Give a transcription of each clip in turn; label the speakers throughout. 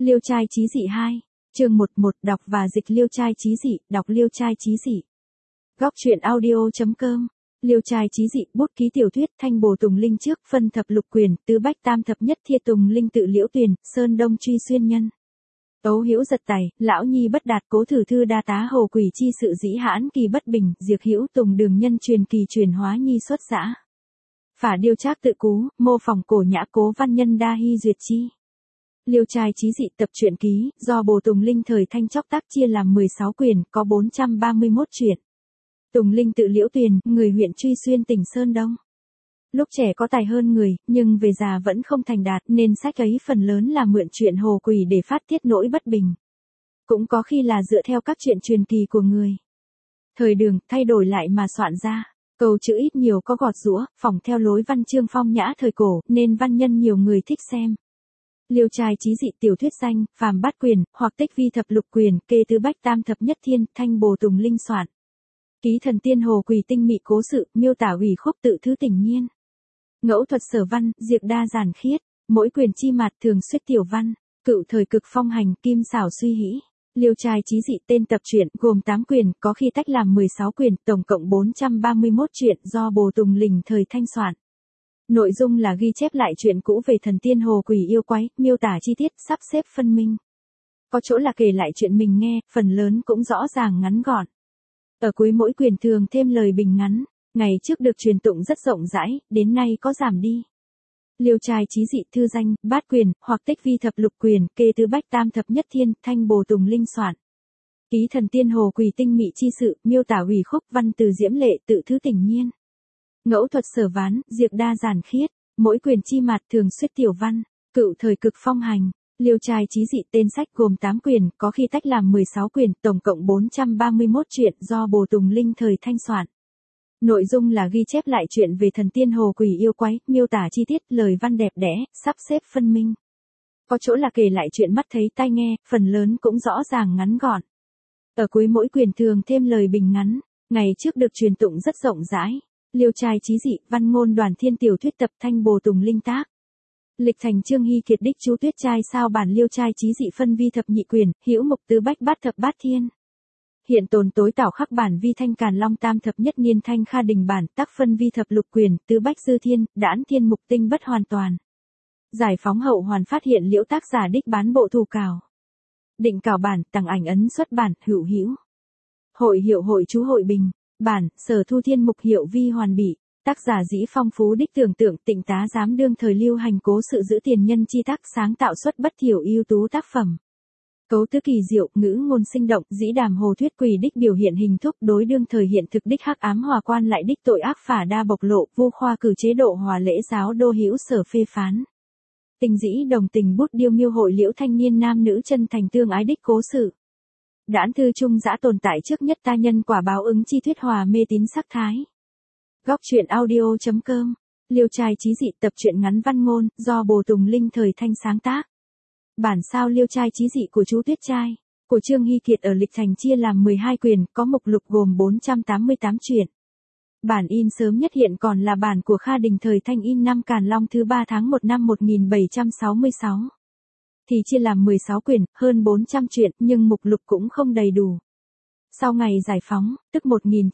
Speaker 1: Liêu trai chí dị 2. Chương 11 đọc và dịch Liêu trai chí dị, đọc Liêu trai chí dị. Góc truyện audio.com. Liêu trai chí dị, bút ký tiểu thuyết, Thanh Bồ Tùng Linh trước, phân thập lục quyền, tứ bách tam thập nhất thiệt Tùng Linh tự Liễu Tuyền, Sơn Đông truy xuyên nhân. Tấu Hữu giật tài, lão nhi bất đạt, cố thử thư đa tá hồ quỷ chi sự dĩ hãn kỳ bất bình, diệt Hữu Tùng đường nhân truyền kỳ truyền hóa nhi xuất dã. Phả điêu trác tự cú, mô phỏng cổ nhã cố văn nhân đa hy duyệt chi. Liêu trai chí dị tập truyện ký, do Bồ Tùng Linh thời Thanh chóc tác chia làm 16 quyển, có 431 truyện. Tùng Linh tự Liễu Tuyền, người huyện Truy Xuyên tỉnh Sơn Đông. Lúc trẻ có tài hơn người, nhưng về già vẫn không thành đạt, nên sách ấy phần lớn là mượn chuyện hồ quỷ để phát tiết nỗi bất bình. Cũng có khi là dựa theo các chuyện truyền kỳ của người thời Đường, thay đổi lại mà soạn ra. Câu chữ ít nhiều có gọt giũa, phỏng theo lối văn chương phong nhã thời cổ, nên văn nhân nhiều người thích xem. Liêu trai chí dị tiểu thuyết danh, phàm bát quyền, hoặc tích vi thập lục quyền, kê tứ bách tam thập nhất thiên, Thanh Bồ Tùng Linh soạn. Ký thần tiên hồ quỷ tinh mị cố sự, miêu tả ủy khúc tự thứ tình nhiên. Ngẫu thuật sở văn, diệt đa giản khiết, mỗi quyền chi mạt thường suyết tiểu văn, cựu thời cực phong hành, kim xảo suy hĩ. Liêu trai chí dị tên tập truyện, gồm 8 quyền, có khi tách làm 16 quyền, tổng cộng 431 truyện do Bồ Tùng Linh thời Thanh soạn. Nội dung là ghi chép lại chuyện cũ về thần tiên hồ quỷ yêu quái, miêu tả chi tiết, sắp xếp phân minh. Có chỗ là kể lại chuyện mình nghe, phần lớn cũng rõ ràng ngắn gọn. Ở cuối mỗi quyền thường thêm lời bình ngắn, ngày trước được truyền tụng rất rộng rãi, đến nay có giảm đi. Liêu trai chí dị thư danh, bát quyền, hoặc tích vi thập lục quyền, kê tứ bách tam thập nhất thiên, Thanh Bồ Tùng Linh soạn. Ký thần tiên hồ quỷ tinh mị chi sự, miêu tả ủy khúc, văn từ diễm lệ tự thứ tình nhiên. Ngẫu thuật sở ván, diệt đa giản khiết, mỗi quyền chi mạt thường suyết tiểu văn, cựu thời cực phong hành. Liêu trai chí dị tên sách gồm 8 quyền, có khi tách làm 16 quyền, tổng cộng 431 truyện do Bồ Tùng Linh thời Thanh soạn. Nội dung là ghi chép lại chuyện về thần tiên hồ quỷ yêu quái, miêu tả chi tiết, lời văn đẹp đẽ, sắp xếp phân minh. Có chỗ là kể lại chuyện mắt thấy tai nghe, phần lớn cũng rõ ràng ngắn gọn. Ở cuối mỗi quyền thường thêm lời bình ngắn, ngày trước được truyền tụng rất rộng rãi. Liêu trai chí dị, văn ngôn Đoàn Thiên tiểu thuyết tập, Thanh Bồ Tùng Linh tác. Lịch thành Trương Hy Kiệt đích chú Tuyết trai sao bản Liêu trai chí dị phân vi thập nhị quyền, hữu mục tứ bách bát thập bát thiên. Hiện tồn tối tảo khắc bản vi thanh Càn Long tam thập nhất niên thanh Kha Đình bản, tác phân vi thập lục quyền, tứ bách dư thiên, đãn thiên mục tinh bất hoàn toàn. Giải phóng hậu hoàn phát hiện liễu tác giả đích bán bộ thủ cào. Định cào bản, tặng ảnh ấn xuất bản, hữu hữu. Hội hiệu hội chú hội bình, bản, sở thu thiên mục hiệu vi hoàn bị. Tác giả dĩ phong phú đích tưởng tượng, Tịnh tá giám đương thời lưu hành cố sự giữ tiền nhân chi tác, sáng tạo xuất bất thiểu ưu tú tác phẩm. Cấu tứ kỳ diệu, ngữ ngôn sinh động, dĩ đàm hồ thuyết quỷ đích biểu hiện hình thúc, đối đương thời hiện thực đích hắc ám hòa quan lại đích tội ác phả đa bộc lộ, vu khoa cử chế độ hòa lễ giáo đô hữu sở phê phán. Tình dĩ đồng tình bút điêu miêu hội liễu thanh niên nam nữ chân thành tương ái đích cố sự. Đãn thư trung dã tồn tại trước nhất ta nhân quả báo ứng chi thuyết hòa mê tín sắc thái. Góc truyện audio.com. Liêu trai chí dị tập truyện ngắn văn ngôn, do Bồ Tùng Linh thời Thanh sáng tác. Bản sao Liêu trai chí dị của chú Tuyết trai, của Trương Hy Kiệt ở Lịch thành chia làm 12 quyền, có mục lục gồm 488 truyện. Bản in sớm nhất hiện còn là bản của Kha Đình thời Thanh in năm Càn Long thứ 3 tháng 1 năm 1766. Thì chia làm 16 quyền, hơn 400 truyện, nhưng mục lục cũng không đầy đủ. Sau ngày giải phóng, tức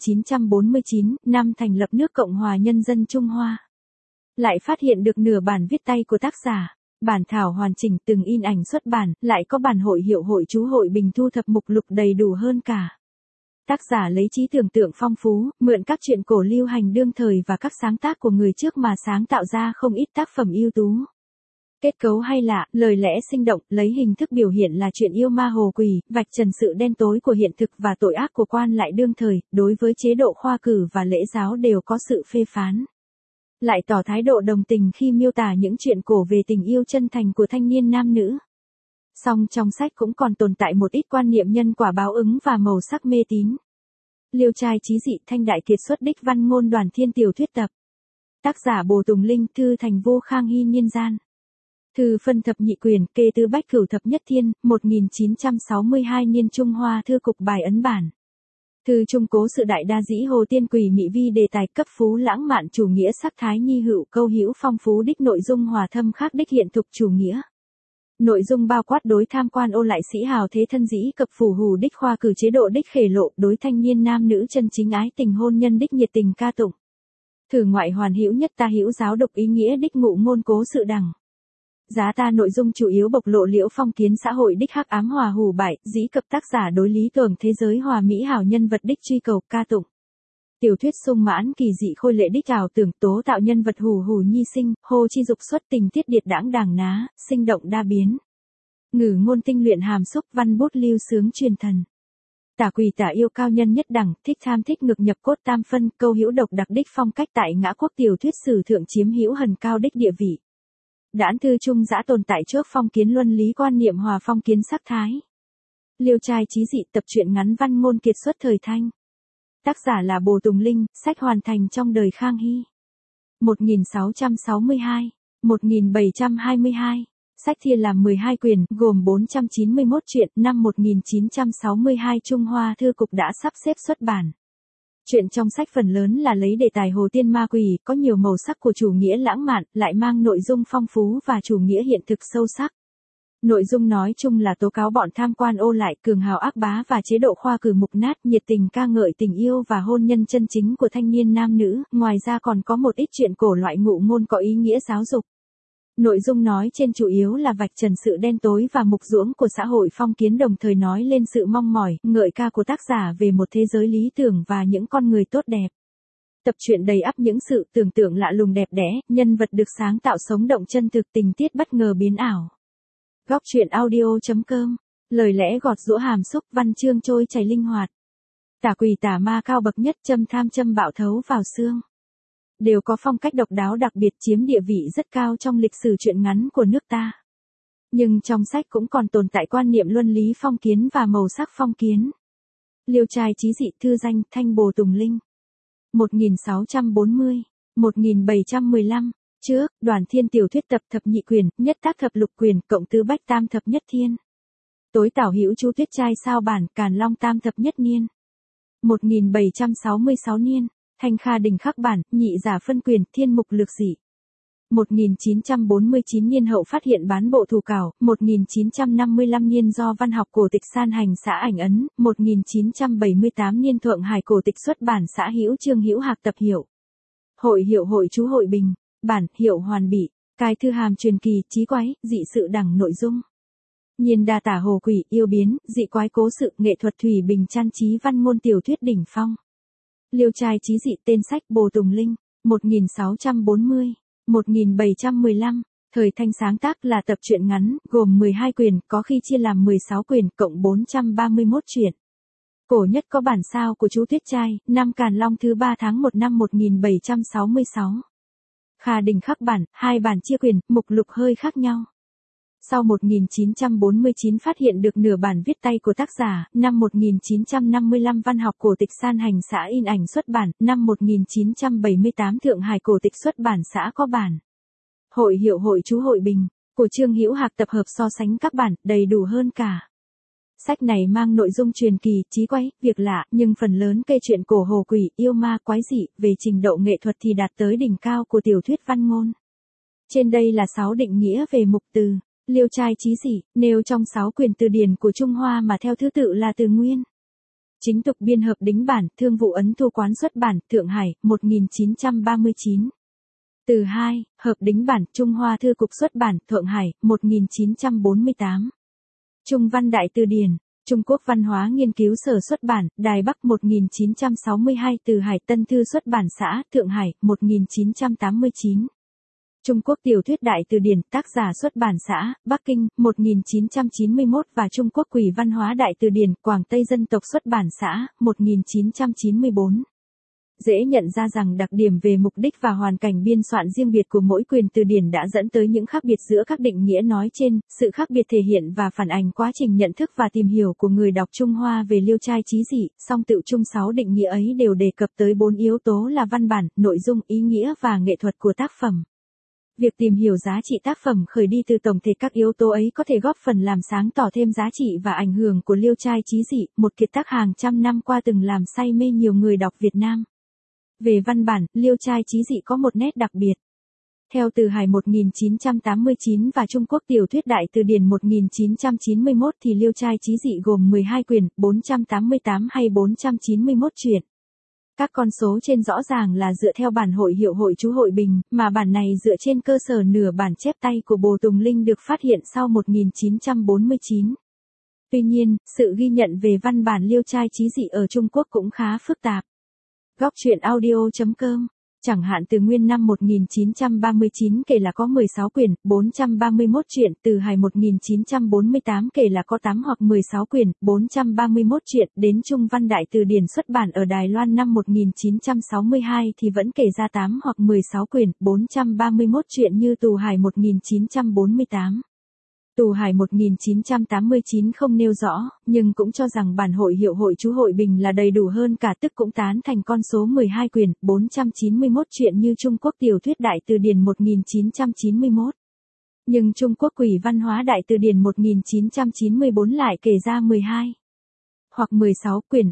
Speaker 1: 1949, năm thành lập nước Cộng hòa Nhân dân Trung Hoa, lại phát hiện được nửa bản viết tay của tác giả, bản thảo hoàn chỉnh từng in ảnh xuất bản, lại có bản hội hiệu hội chú hội bình thu thập mục lục đầy đủ hơn cả. Tác giả lấy trí tưởng tượng phong phú, mượn các truyện cổ lưu hành đương thời và các sáng tác của người trước mà sáng tạo ra không ít tác phẩm ưu tú. Kết cấu hay lạ, lời lẽ sinh động, lấy hình thức biểu hiện là chuyện yêu ma hồ quỷ, vạch trần sự đen tối của hiện thực và tội ác của quan lại đương thời, đối với chế độ khoa cử và lễ giáo đều có sự phê phán. Lại tỏ thái độ đồng tình khi miêu tả những chuyện cổ về tình yêu chân thành của thanh niên nam nữ. Song trong sách cũng còn tồn tại một ít quan niệm nhân quả báo ứng và màu sắc mê tín. Liêu trai chí dị Thanh đại kiệt xuất đích văn ngôn Đoàn Thiên tiểu thuyết tập. Tác giả Bồ Tùng Linh, thư thành vô khang hy niên gian. Thư phân thập nhị quyền, kê tứ bách cửu thập nhất thiên, 1962 niên Trung Hoa thư cục bài ấn bản. Thư trung cố sự đại đa dĩ hồ tiên quỷ mỹ vi đề tài cấp phú lãng mạn chủ nghĩa sắc thái nhi hữu câu hữu phong phú đích nội dung hòa thâm khác đích hiện thực chủ nghĩa. Nội dung bao quát đối tham quan ô lại sĩ hào thế thân dĩ cập phủ hù đích khoa cử chế độ đích khể lộ, đối thanh niên nam nữ chân chính ái tình hôn nhân đích nhiệt tình ca tụng. Thử ngoại hoàn hữu nhất ta hữu giáo độc ý nghĩa đích ngụ ngôn cố sự đẳng. Giá ta nội dung chủ yếu bộc lộ liễu phong kiến xã hội đích hắc ám hòa hủ bại, dĩ cập tác giả đối lý tưởng thế giới hòa mỹ hảo nhân vật đích truy cầu ca tụng. Tiểu thuyết sung mãn kỳ dị khôi lệ đích ảo tưởng tố tạo nhân vật hù hù nhi sinh, hô chi dục xuất tình tiết điệt đãng đàng ná, sinh động đa biến. Ngữ ngôn tinh luyện hàm xúc văn bút lưu sướng truyền thần. Tả quỳ tả yêu cao nhân nhất đẳng, thích tham thích ngực nhập cốt tam phân, câu hữu độc đặc đích phong cách tại ngã quốc tiểu thuyết sử thượng chiếm hữu hần cao đích địa vị. Đãn thư trung dã tồn tại trước phong kiến luân lý quan niệm hòa phong kiến sắc thái. Liêu trai chí dị tập truyện ngắn văn ngôn kiệt xuất thời Thanh. Tác giả là Bồ Tùng Linh, sách hoàn thành trong đời Khang Hy. 1662, 1722. Sách chia làm 12 quyển, gồm 491 truyện, năm 1962 Trung Hoa Thư Cục đã sắp xếp xuất bản. Truyện trong sách phần lớn là lấy đề tài Hồ Tiên Ma Quỷ, có nhiều màu sắc của chủ nghĩa lãng mạn, lại mang nội dung phong phú và chủ nghĩa hiện thực sâu sắc. Nội dung nói chung là tố cáo bọn tham quan ô lại, cường hào ác bá và chế độ khoa cử mục nát, nhiệt tình ca ngợi tình yêu và hôn nhân chân chính của thanh niên nam nữ, ngoài ra còn có một ít chuyện cổ loại ngụ ngôn có ý nghĩa giáo dục. Nội dung nói trên chủ yếu là vạch trần sự đen tối và mục ruỗng của xã hội phong kiến, đồng thời nói lên sự mong mỏi, ngợi ca của tác giả về một thế giới lý tưởng và những con người tốt đẹp. Tập truyện đầy ắp những sự tưởng tượng lạ lùng đẹp đẽ, nhân vật được sáng tạo sống động chân thực, tình tiết bất ngờ biến ảo. Góc truyện audio.com, lời lẽ gọt giũa hàm xúc, văn chương trôi chảy linh hoạt. Tả quỳ tả ma cao bậc nhất, châm tham châm bạo thấu vào xương. Đều có phong cách độc đáo đặc biệt, chiếm địa vị rất cao trong lịch sử truyện ngắn của nước ta. Nhưng trong sách cũng còn tồn tại quan niệm luân lý phong kiến và màu sắc phong kiến. Liêu trai chí dị, thư danh Thanh Bồ Tùng Linh. 1640, 1715. Trước, Đoàn Thiên tiểu thuyết tập thập nhị quyền, nhất tác thập lục quyền, cộng tứ bách tam thập nhất thiên. Tối tảo hữu Chu Tuyết trai sao bản, Càn Long tam thập nhất niên. 1766 niên. Thanh Kha Đình khắc bản, nhị giả phân quyền, thiên mục lược dị. 1949 niên hậu phát hiện bán bộ thủ cảo, 1955 niên do văn học cổ tịch san hành xã ảnh ấn, 1978 niên Thượng Hải cổ tịch xuất bản xã Hữu Trương Hữu Hạc tập hiệu. Hội hiệu hội chú hội bình, bản, hiệu hoàn bị, cai thư hàm truyền kỳ, chí quái, dị sự đẳng nội dung. Nhiên đa tả hồ quỷ, yêu biến, dị quái cố sự, nghệ thuật thủy bình trang trí văn ngôn tiểu thuyết đỉnh phong. Liêu trai chí dị, tên sách Bồ Tùng Linh, 1640, 1715, thời Thanh sáng tác là tập truyện ngắn, gồm 12 quyển, có khi chia làm 16 quyển, cộng 431 truyện. Cổ nhất có bản sao của chú Tuyết trai, năm Càn Long thứ 3 tháng 1 năm 1766. Kha Đình khắc bản, hai bản chia quyển, mục lục hơi khác nhau. Sau 1949 phát hiện được nửa bản viết tay của tác giả, năm 1955 văn học cổ tịch san hành xã in ảnh xuất bản, năm 1978 Thượng Hải cổ tịch xuất bản xã có bản. Hội hiệu hội chú hội bình, của Trương Hữu Hạc tập hợp so sánh các bản, đầy đủ hơn cả. Sách này mang nội dung truyền kỳ, chí quái, việc lạ, nhưng phần lớn kể chuyện cổ hồ quỷ, yêu ma, quái dị, về trình độ nghệ thuật thì đạt tới đỉnh cao của tiểu thuyết văn ngôn. Trên đây là 6 định nghĩa về mục từ. Liêu trai chí dị, nêu trong 6 quyển từ điển của Trung Hoa mà theo thứ tự là từ nguyên. Chính tục biên hợp đính bản, Thương vụ ấn thu quán xuất bản, Thượng Hải, 1939. Từ 2, hợp đính bản, Trung Hoa Thư Cục xuất bản, Thượng Hải, 1948. Trung Văn Đại Từ Điển, Trung Quốc Văn hóa Nghiên cứu Sở xuất bản, Đài Bắc 1962, Từ Hải Tân Thư xuất bản xã, Thượng Hải, 1989. Trung Quốc Tiểu thuyết Đại Từ Điển, tác giả xuất bản xã, Bắc Kinh, 1991 và Trung Quốc Quỷ Văn hóa Đại Từ Điển, Quảng Tây Dân tộc xuất bản xã, 1994. Dễ nhận ra rằng đặc điểm về mục đích và hoàn cảnh biên soạn riêng biệt của mỗi quyền từ điển đã dẫn tới những khác biệt giữa các định nghĩa nói trên, sự khác biệt thể hiện và phản ánh quá trình nhận thức và tìm hiểu của người đọc Trung Hoa về liêu trai chí dị, song tự chung 6 định nghĩa ấy đều đề cập tới 4 yếu tố là văn bản, nội dung, ý nghĩa và nghệ thuật của tác phẩm. Việc tìm hiểu giá trị tác phẩm khởi đi từ tổng thể các yếu tố ấy có thể góp phần làm sáng tỏ thêm giá trị và ảnh hưởng của liêu trai chí dị, một kiệt tác hàng trăm năm qua từng làm say mê nhiều người đọc Việt Nam. Về văn bản, liêu trai chí dị có một nét đặc biệt. Theo Từ Hải 1989 và Trung Quốc Tiểu thuyết Đại từ điển 1991 thì Liêu trai chí dị gồm 12 quyển, 488 hay 491 truyện. Các con số trên rõ ràng là dựa theo bản hội hiệu hội chú Hội Bình, mà bản này dựa trên cơ sở nửa bản chép tay của Bồ Tùng Linh được phát hiện sau 1949. Tuy nhiên, sự ghi nhận về văn bản Liêu trai chí dị ở Trung Quốc cũng khá phức tạp. Góc truyện audio.com. Chẳng hạn từ nguyên năm 1939 kể là có 16 quyển, 431 truyện, Từ Hải 1948 kể là có 8 hoặc 16 quyển, 431 truyện, đến Trung Văn Đại Từ Điển xuất bản ở Đài Loan năm 1962 thì vẫn kể ra 8 hoặc 16 quyển, 431 truyện như Tù Hải 1948. Tù Hải 1989 không nêu rõ, nhưng cũng cho rằng bản hội hiệu hội chú Hội Bình là đầy đủ hơn cả, tức cũng tán thành con số 12 quyển, 491 truyện như Trung Quốc Tiểu thuyết Đại Từ điển 1991. Nhưng Trung Quốc Quỷ Văn hóa Đại Từ điển 1994 lại kể ra 12 hoặc 16 quyển,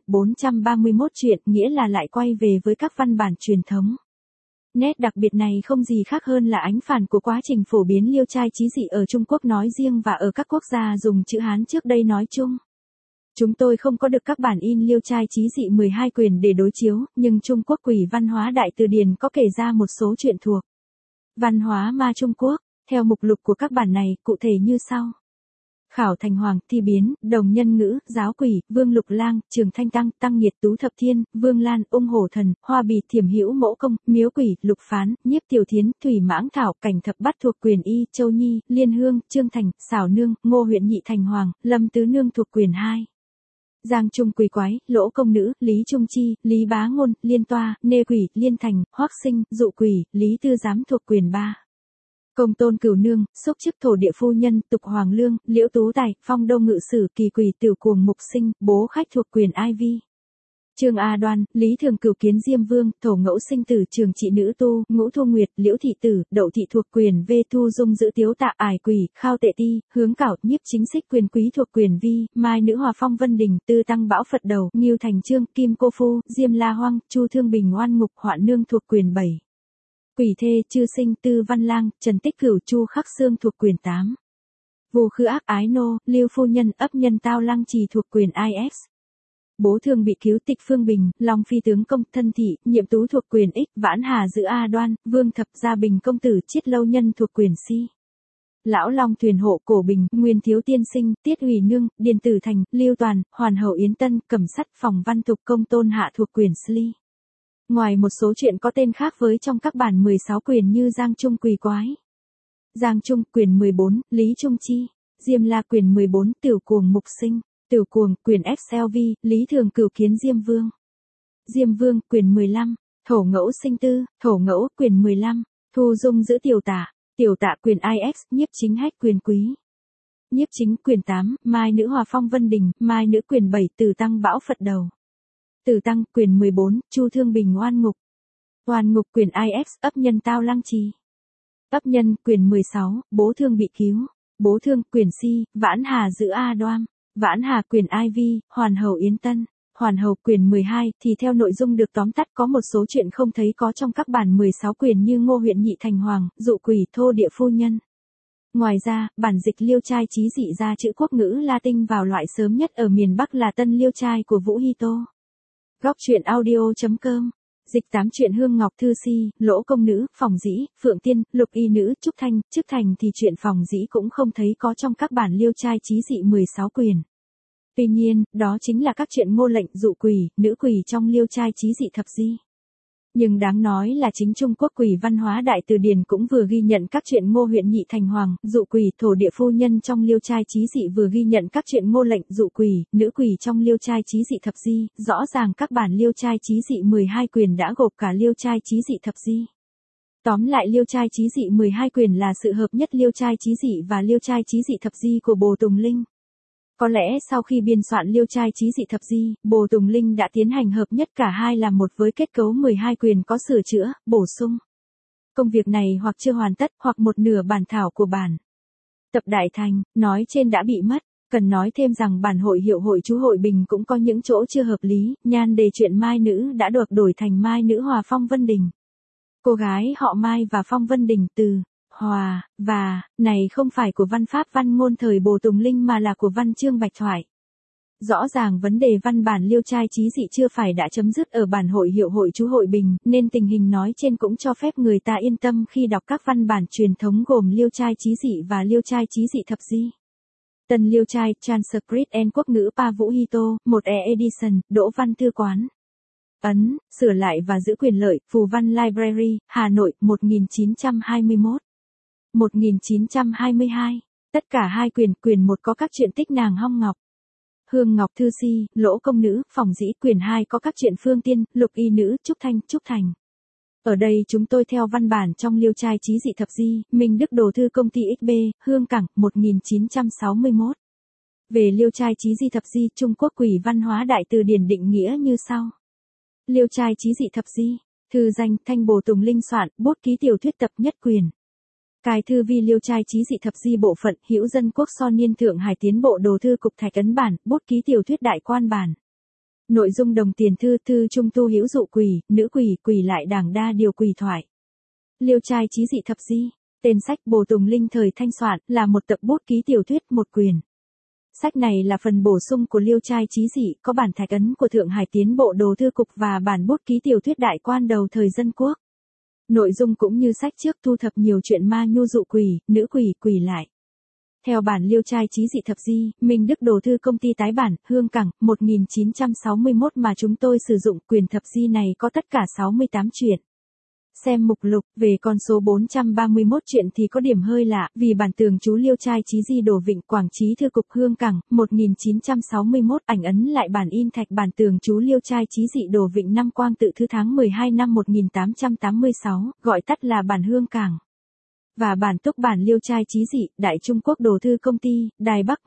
Speaker 1: 431 truyện, nghĩa là lại quay về với các văn bản truyền thống. Nét đặc biệt này không gì khác hơn là ánh phản của quá trình phổ biến liêu trai chí dị ở Trung Quốc nói riêng và ở các quốc gia dùng chữ Hán trước đây nói chung. Chúng tôi không có được các bản in liêu trai chí dị 12 quyển để đối chiếu, nhưng Trung Quốc Quỷ Văn hóa Đại Từ điển có kể ra một số truyện thuộc văn hóa ma Trung Quốc, theo mục lục của các bản này, cụ thể như sau. Khảo Thành Hoàng, Thi Biến, Đồng Nhân Ngữ, Giáo Quỷ, Vương Lục Lang, Trường Thanh Tăng, Tăng Nhiệt, Tú Thập Thiên, Vương Lan, Ung Hổ Thần, Hoa Bì, Thiểm Hữu Mẫu Công, Miếu Quỷ, Lục Phán, Nhiếp Tiểu Thiến, Thủy Mãng Thảo, Cảnh Thập Bát thuộc quyền Y, Châu Nhi, Liên Hương, Trương Thành, Xảo Nương, Ngô Huyện Nhị Thành Hoàng, Lâm Tứ Nương thuộc quyền 2. Giang Trung Quỷ Quái, Lỗ Công Nữ, Lý Trung Chi, Lý Bá Ngôn, Liên Toa, Nê Quỷ, Liên Thành, Hoắc Sinh, Dụ Quỷ, Lý Tư Giám thuộc quyền 3. Công Tôn Cửu Nương, Xúc Chức Thổ Địa Phu Nhân, Tục Hoàng Lương, Liễu Tú Tài, Phong Đô Ngự Sử, Kỳ Quỷ, Tiểu Cuồng Mục Sinh, Bố Khách thuộc quyền Ivy. Trương A Đoan, Lý Thường Cửu Kiến Diêm Vương, Thổ Ngẫu Sinh Tử, Trường Trị Nữ Tu, Ngũ Thu Nguyệt, Liễu Thị Tử, Đậu Thị thuộc quyền V, Thu Dung Giữ Tiếu Tạ, Ải Quỷ, Khao Tệ Ti, Hướng Cảo, Nhiếp Chính Xích quyền Quý thuộc quyền Vi, Mai Nữ Hòa Phong Vân Đình, Tư Tăng Bão Phật Đầu, Ngưu Thành Trương, Kim Cô Phu, Diêm La Hoang, Chu Thương Bình Oan Ngục, Hoạn Nương thuộc quyền 7. Quỷ Thê, Chư Sinh, Tư Văn Lang, Trần Tích Cửu, Chu Khắc Sương thuộc quyền 8. Vô Khư Ác Ái Nô, Lưu Phu Nhân, Ấp Nhân Tao Lăng Trì thuộc quyền IS. Bố Thương Bị Cứu, Tịch Phương Bình, Long Phi Tướng Công, Thân Thị, Nhiệm Tú thuộc quyền X, Vãn Hà Giữ A Đoan, Vương Thập Gia Bình Công Tử, Chiết Lâu Nhân thuộc quyền C. Lão Long Thuyền Hộ, Cổ Bình, Nguyên Thiếu Tiên Sinh, Tiết Ủy Nương, Điền Tử Thành, Lưu Toàn, Hoàn Hậu Yến Tân, Cẩm Sắt, Phòng Văn Thục Công Tôn Hạ thuộc quyền Sly. Ngoài một số chuyện có tên khác với trong các bản 16 quyền như Giang Trung Quỷ Quái, Giang Trung quyền 14, Lý Trung Chi, Diêm La quyền 14, Tiểu Cuồng Mục Sinh, Tiểu Cuồng quyền XLV, Lý Thường Cửu Kiến Diêm Vương. Diêm Vương quyền 15, Thổ Ngẫu Sinh Tư, Thổ Ngẫu quyền 15, Thu Dung Giữ Tiểu Tạ, Tiểu Tạ quyền IX, Nhiếp Chính Hách quyền Quý. Nhiếp Chính quyền 8, Mai Nữ Hòa Phong Vân Đình, Mai Nữ quyền 7, Tử Tăng Bão Phật Đầu. Tử Tăng quyền 14, Chu Thương Bình Oan Ngục. Oan Ngục quyền IX, Ấp Nhân Tao Lăng Trì. Ấp Nhân quyền 16, Bố Thương Bị Cứu. Bố Thương quyền C, Vãn Hà Giữ A Đoan. Vãn Hà quyền Ivy, Hoàn Hậu Yến Tân. Hoàn Hậu quyền 12 thì theo nội dung được tóm tắt có một số chuyện không thấy có trong các bản 16 quyền như Ngô Huyện Nhị Thành Hoàng, Dụ Quỷ, Thô Địa Phu Nhân. Ngoài ra, bản dịch liêu trai chí dị ra chữ quốc ngữ Latin vào loại sớm nhất ở miền Bắc là Tân Liêu Trai của Vũ Hy Tô. Góc truyện audio.com. Dịch 8 truyện Hương Ngọc Thư Si, Lỗ Công Nữ, Phòng Dĩ, Phượng Tiên, Lục Y Nữ, Trúc Thanh, Chức Thành thì truyện Phòng Dĩ cũng không thấy có trong các bản liêu trai chí dị 16 quyền. Tuy nhiên, đó chính là các truyện Ngô Lệnh, Dụ Quỷ, Nữ Quỷ trong liêu trai chí dị thập di. Nhưng đáng nói là chính Trung Quốc Quỷ Văn hóa Đại Từ điển cũng vừa ghi nhận các truyện Ngô Huyện Nhị Thành Hoàng, Dụ Quỷ, Thổ Địa Phu Nhân trong liêu trai chí dị vừa ghi nhận các truyện Ngô Lệnh, Dụ Quỷ, Nữ Quỷ trong liêu trai chí dị thập di, rõ ràng các bản liêu trai chí dị 12 quyền đã gộp cả liêu trai chí dị thập di. Tóm lại liêu trai chí dị 12 quyền là sự hợp nhất liêu trai chí dị và liêu trai chí dị thập di của Bồ Tùng Linh. Có lẽ sau khi biên soạn liêu trai chí dị thập di, Bồ Tùng Linh đã tiến hành hợp nhất cả hai làm một với kết cấu 12 quyền có sửa chữa, bổ sung. Công việc này hoặc chưa hoàn tất hoặc một nửa bản thảo của bản tập đại thành, nói trên đã bị mất. Cần nói thêm rằng bản hội hiệu hội chú Hội Bình cũng có những chỗ chưa hợp lý, nhan đề truyện Mai Nữ đã được đổi thành Mai Nữ Hòa Phong Vân Đình. Cô gái họ Mai và Phong Vân Đình từ Hòa, và, này không phải của văn pháp văn ngôn thời Bồ Tùng Linh mà là của văn chương Bạch Thoại. Rõ ràng vấn đề văn bản liêu trai chí dị chưa phải đã chấm dứt ở bản hội hiệu hội chú Hội Bình, nên tình hình nói trên cũng cho phép người ta yên tâm khi đọc các văn bản truyền thống gồm liêu trai chí dị và liêu trai chí dị thập di. Tân liêu trai, Transcript and Quốc ngữ Pa Vũ Hito, 1E Edition, Đỗ Văn Thư Quán. Ấn, sửa lại và giữ quyền lợi, Phù Văn Library, Hà Nội, 1921. 1922. Tất cả hai quyền 1 có các truyện tích nàng Hong Ngọc, Hương Ngọc Thư Si, Lỗ Công Nữ, Phòng Dĩ, quyền 2 có các truyện Phương Tiên, Lục Y Nữ, Trúc Thanh, Trúc Thành. Ở đây chúng tôi theo văn bản trong liêu trai chí dị thập di, Minh Đức Đồ Thư Công ty XB, Hương Cảng, 1961. Về liêu trai chí dị thập di, Trung Quốc Quỷ Văn hóa Đại từ điển định nghĩa như sau. Liêu trai chí dị thập di, thư danh, Thanh Bồ Tùng Linh soạn, bút ký tiểu thuyết tập nhất quyền. Cài thư vi liêu trai chí dị thập di bộ phận, Hữu Dân Quốc so niên Thượng Hải Tiến Bộ Đồ Thư Cục Thạch ấn bản, bút ký tiểu thuyết đại quan bản. Nội dung đồng tiền thư, thư trung tu hữu dụ quỷ, nữ quỷ, quỷ lại đảng đa điều quỷ thoại. Liêu trai chí dị thập di, tên sách Bồ Tùng Linh thời Thanh soạn, là một tập bút ký tiểu thuyết một quyền. Sách này là phần bổ sung của liêu trai chí dị, có bản thạch ấn của Thượng Hải Tiến Bộ Đồ Thư Cục và bản bút ký tiểu thuyết đại quan đầu thời Dân Quốc. Nội dung cũng như sách trước thu thập nhiều chuyện ma nhu dụ quỷ, nữ quỷ, quỷ lại. Theo bản liêu trai chí dị thập di, Minh Đức Đồ Thư Công ty tái bản, Hương Cảng, 1961 mà chúng tôi sử dụng, quyền thập di này có tất cả 68 truyện. Xem mục lục, về con số 431 truyện thì có điểm hơi lạ, vì bản tường chú liêu trai chí di Đồ Vịnh, Quảng Trí Thư Cục Hương Cảng, 1961, ảnh ấn lại bản in thạch bản tường chú liêu trai chí dị Đồ Vịnh năm Quang Tự Thư tháng 12 năm 1886, gọi tắt là bản Hương Cảng. Và bản túc bản liêu trai chí dị, Đại Trung Quốc Đồ Thư Công ty, Đài Bắc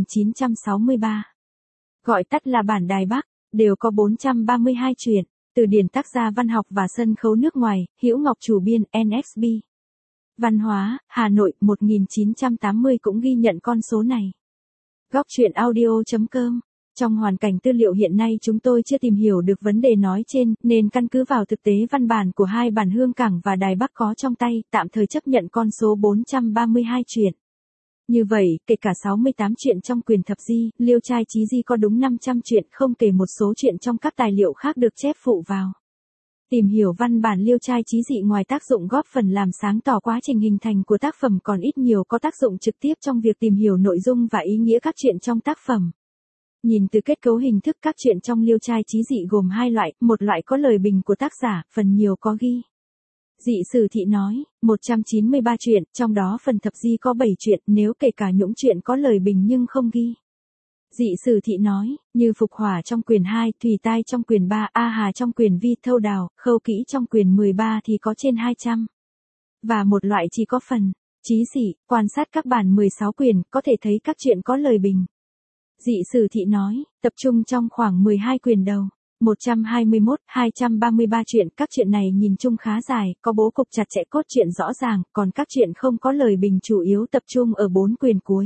Speaker 1: 1963. Gọi tắt là bản Đài Bắc, đều có 432 truyện. Từ điển tác gia văn học và sân khấu nước ngoài, Hữu Ngọc chủ biên, NXB. Văn hóa, Hà Nội, 1980 cũng ghi nhận con số này. Góc truyện audio.com. Trong hoàn cảnh tư liệu hiện nay chúng tôi chưa tìm hiểu được vấn đề nói trên, nên căn cứ vào thực tế văn bản của hai bản Hương Cảng và Đài Bắc có trong tay, tạm thời chấp nhận con số 432 truyện. Như vậy, kể cả 68 truyện trong quyền thập di, liêu trai chí di có đúng 500 truyện, không kể một số truyện trong các tài liệu khác được chép phụ vào. Tìm hiểu văn bản liêu trai chí dị ngoài tác dụng góp phần làm sáng tỏ quá trình hình thành của tác phẩm còn ít nhiều có tác dụng trực tiếp trong việc tìm hiểu nội dung và ý nghĩa các truyện trong tác phẩm. Nhìn từ kết cấu hình thức các truyện trong liêu trai chí dị gồm hai loại, một loại có lời bình của tác giả, phần nhiều có ghi. Dị Sử Thị nói, 193 truyện, trong đó phần thập di có 7 truyện, nếu kể cả những truyện có lời bình nhưng không ghi. Dị Sử Thị nói, như Phục Hỏa trong quyền 2, Thủy Tai trong quyền 3, A Hà trong quyền Vi, Thâu Đào, Khâu Kỹ trong quyền 13 thì có trên 200. Và một loại chỉ có phần, chí dị, quan sát các bản 16 quyền, có thể thấy các truyện có lời bình. Dị Sử Thị nói, tập trung trong khoảng 12 quyền đầu. 121, 233 truyện, các truyện này nhìn chung khá dài, có bố cục chặt chẽ cốt truyện rõ ràng, còn các truyện không có lời bình chủ yếu tập trung ở 4 quyền cuối.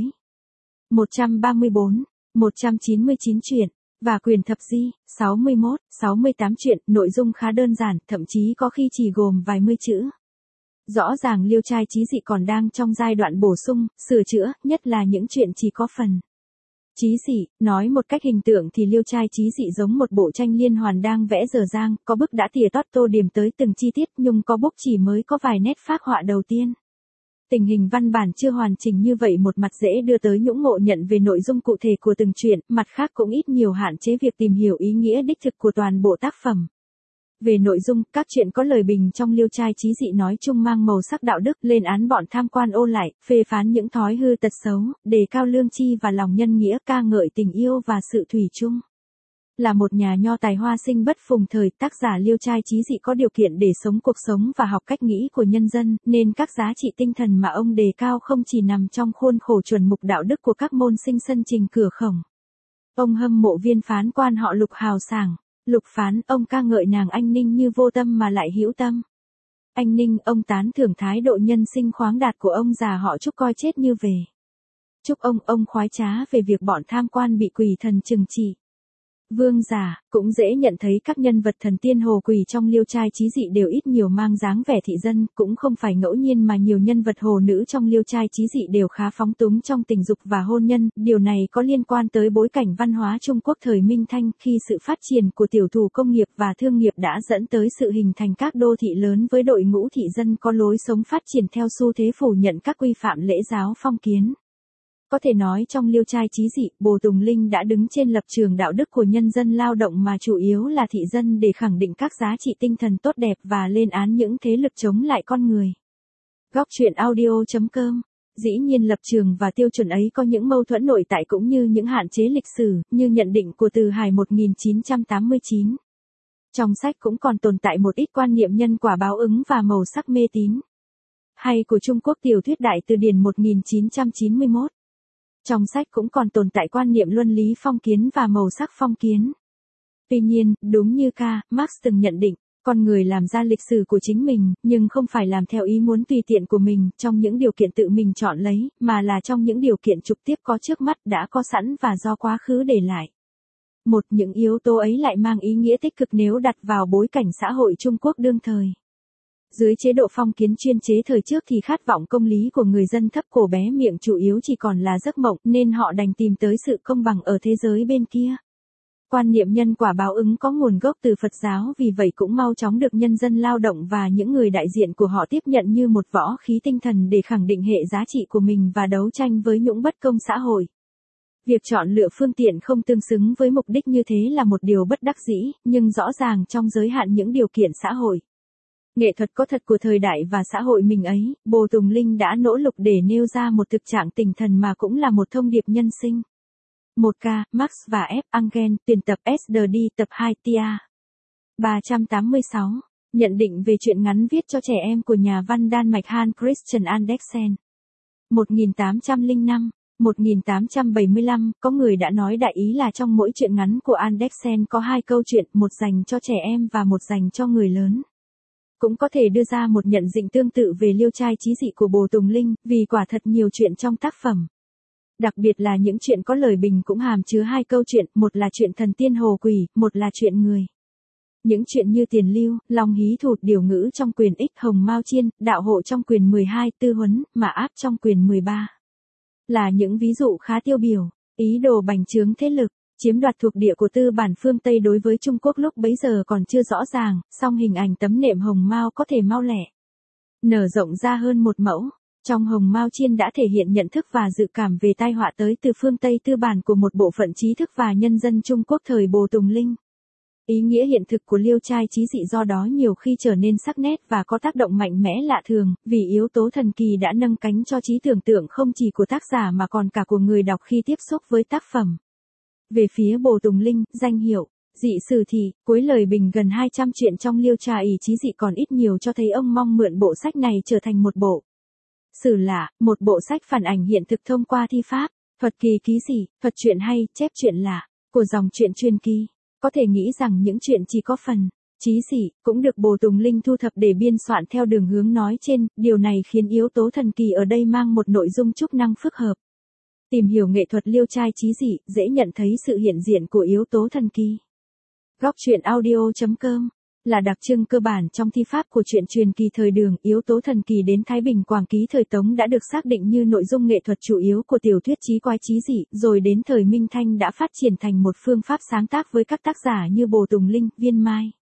Speaker 1: 134, 199 truyện, và quyền thập di, 61, 68 truyện, nội dung khá đơn giản, thậm chí có khi chỉ gồm vài mươi chữ. Rõ ràng liêu trai chí dị còn đang trong giai đoạn bổ sung, sửa chữa, nhất là những truyện chỉ có phần. Chí dị, nói một cách hình tượng thì liêu trai chí dị giống một bộ tranh liên hoàn đang vẽ dở dang, có bức đã tỉa tót tô điểm tới từng chi tiết nhưng có bút chỉ mới có vài nét phác họa đầu tiên. Tình hình văn bản chưa hoàn chỉnh như vậy một mặt dễ đưa tới những ngộ nhận về nội dung cụ thể của từng truyện, mặt khác cũng ít nhiều hạn chế việc tìm hiểu ý nghĩa đích thực của toàn bộ tác phẩm. Về nội dung, các truyện có lời bình trong liêu trai chí dị nói chung mang màu sắc đạo đức, lên án bọn tham quan ô lại, phê phán những thói hư tật xấu, đề cao lương tri và lòng nhân nghĩa, ca ngợi tình yêu và sự thủy chung. Là một nhà nho tài hoa sinh bất phùng thời, tác giả liêu trai chí dị có điều kiện để sống cuộc sống và học cách nghĩ của nhân dân, nên các giá trị tinh thần mà ông đề cao không chỉ nằm trong khuôn khổ chuẩn mục đạo đức của các môn sinh sân trình cửa khổng. Ông hâm mộ viên phán quan họ Lục hào sảng. Lục Phán, ông ca ngợi nàng Anh Ninh như vô tâm mà lại hữu tâm. Anh Ninh, ông tán thưởng thái độ nhân sinh khoáng đạt của ông già họ Trúc coi chết như về. Chúc ông khoái trá về việc bọn tham quan bị quỷ thần trừng trị. Vương giả, cũng dễ nhận thấy các nhân vật thần tiên hồ quỷ trong Liêu Trai Chí Dị đều ít nhiều mang dáng vẻ thị dân, cũng không phải ngẫu nhiên mà nhiều nhân vật hồ nữ trong Liêu Trai Chí Dị đều khá phóng túng trong tình dục và hôn nhân, điều này có liên quan tới bối cảnh văn hóa Trung Quốc thời Minh Thanh khi sự phát triển của tiểu thủ công nghiệp và thương nghiệp đã dẫn tới sự hình thành các đô thị lớn với đội ngũ thị dân có lối sống phát triển theo xu thế phủ nhận các quy phạm lễ giáo phong kiến. Có thể nói trong Liêu Trai Chí Dị, Bồ Tùng Linh đã đứng trên lập trường đạo đức của nhân dân lao động mà chủ yếu là thị dân để khẳng định các giá trị tinh thần tốt đẹp và lên án những thế lực chống lại con người. Góc truyện audio.com. Dĩ nhiên lập trường và tiêu chuẩn ấy có những mâu thuẫn nội tại cũng như những hạn chế lịch sử, như nhận định của Từ Hải 1989. Trong sách cũng còn tồn tại một ít quan niệm nhân quả báo ứng và màu sắc mê tín. Hay của Trung Quốc tiểu thuyết Đại Từ Điển 1991. Trong sách cũng còn tồn tại quan niệm luân lý phong kiến và màu sắc phong kiến. Tuy nhiên, đúng như Marx từng nhận định, con người làm ra lịch sử của chính mình, nhưng không phải làm theo ý muốn tùy tiện của mình, trong những điều kiện tự mình chọn lấy, mà là trong những điều kiện trực tiếp có trước mắt đã có sẵn và do quá khứ để lại. Những yếu tố ấy lại mang ý nghĩa tích cực nếu đặt vào bối cảnh xã hội Trung Quốc đương thời. Dưới chế độ phong kiến chuyên chế thời trước thì khát vọng công lý của người dân thấp cổ bé miệng chủ yếu chỉ còn là giấc mộng nên họ đành tìm tới sự công bằng ở thế giới bên kia. Quan niệm nhân quả báo ứng có nguồn gốc từ Phật giáo vì vậy cũng mau chóng được nhân dân lao động và những người đại diện của họ tiếp nhận như một võ khí tinh thần để khẳng định hệ giá trị của mình và đấu tranh với những bất công xã hội. Việc chọn lựa phương tiện không tương xứng với mục đích như thế là một điều bất đắc dĩ, nhưng rõ ràng trong giới hạn những điều kiện xã hội. Nghệ thuật có thật của thời đại và xã hội mình ấy, Bồ Tùng Linh đã nỗ lực để nêu ra một thực trạng tinh thần mà cũng là một thông điệp nhân sinh. 1K, Marx và F. Engels, tuyển tập SD tập 2 tia. 386. Nhận định về truyện ngắn viết cho trẻ em của nhà văn Đan Mạch Hans Christian Andersen. 1805. 1875, có người đã nói đại ý là trong mỗi truyện ngắn của Andersen có hai câu chuyện, một dành cho trẻ em và một dành cho người lớn. Cũng có thể đưa ra một nhận định tương tự về Liêu Trai Chí Dị của Bồ Tùng Linh, vì quả thật nhiều chuyện trong tác phẩm. Đặc biệt là những chuyện có lời bình cũng hàm chứa hai câu chuyện, một là chuyện thần tiên hồ quỷ, một là chuyện người. Những chuyện như tiền lưu, long hí thụt điều ngữ trong quyền ích, hồng mao chiên, đạo hộ trong quyền 12, tư huấn, mà áp trong quyền 13. Là những ví dụ khá tiêu biểu, ý đồ bành trướng thế lực, chiếm đoạt thuộc địa của tư bản phương Tây đối với Trung Quốc lúc bấy giờ còn chưa rõ ràng, song hình ảnh tấm nệm hồng mao có thể mau lẻ nở rộng ra hơn một mẫu. Trong hồng mao chiên đã thể hiện nhận thức và dự cảm về tai họa tới từ phương Tây tư bản của một bộ phận trí thức và nhân dân Trung Quốc thời Bồ Tùng Linh. Ý nghĩa hiện thực của Liêu Trai Chí Dị do đó nhiều khi trở nên sắc nét và có tác động mạnh mẽ lạ thường, vì yếu tố thần kỳ đã nâng cánh cho trí tưởng tượng không chỉ của tác giả mà còn cả của người đọc khi tiếp xúc với tác phẩm. Về phía Bồ Tùng Linh, danh hiệu dị sử thì, cuối lời bình gần 200 chuyện trong Liêu Trai Chí Dị còn ít nhiều cho thấy ông mong mượn bộ sách này trở thành một bộ sử lạ, một bộ sách phản ảnh hiện thực thông qua thi pháp, thuật kỳ ký dị, thuật truyện hay, chép truyện lạ, của dòng truyện truyền kỳ. Có thể nghĩ rằng những chuyện chỉ có phần chí dị cũng được Bồ Tùng Linh thu thập để biên soạn theo đường hướng nói trên, điều này khiến yếu tố thần kỳ ở đây mang một nội dung chức năng phức hợp. Tìm hiểu nghệ thuật Liêu Trai Chí Dị, dễ nhận thấy sự hiện diện của yếu tố thần kỳ. Góc truyện audio.com là đặc trưng cơ bản trong thi pháp của truyện truyền kỳ thời Đường, yếu tố thần kỳ đến Thái Bình Quảng Ký thời Tống đã được xác định như nội dung nghệ thuật chủ yếu của tiểu thuyết chí quái chí dị, rồi đến thời Minh Thanh đã phát triển thành một phương pháp sáng tác với các tác giả như Bồ Tùng Linh, Viên Mai.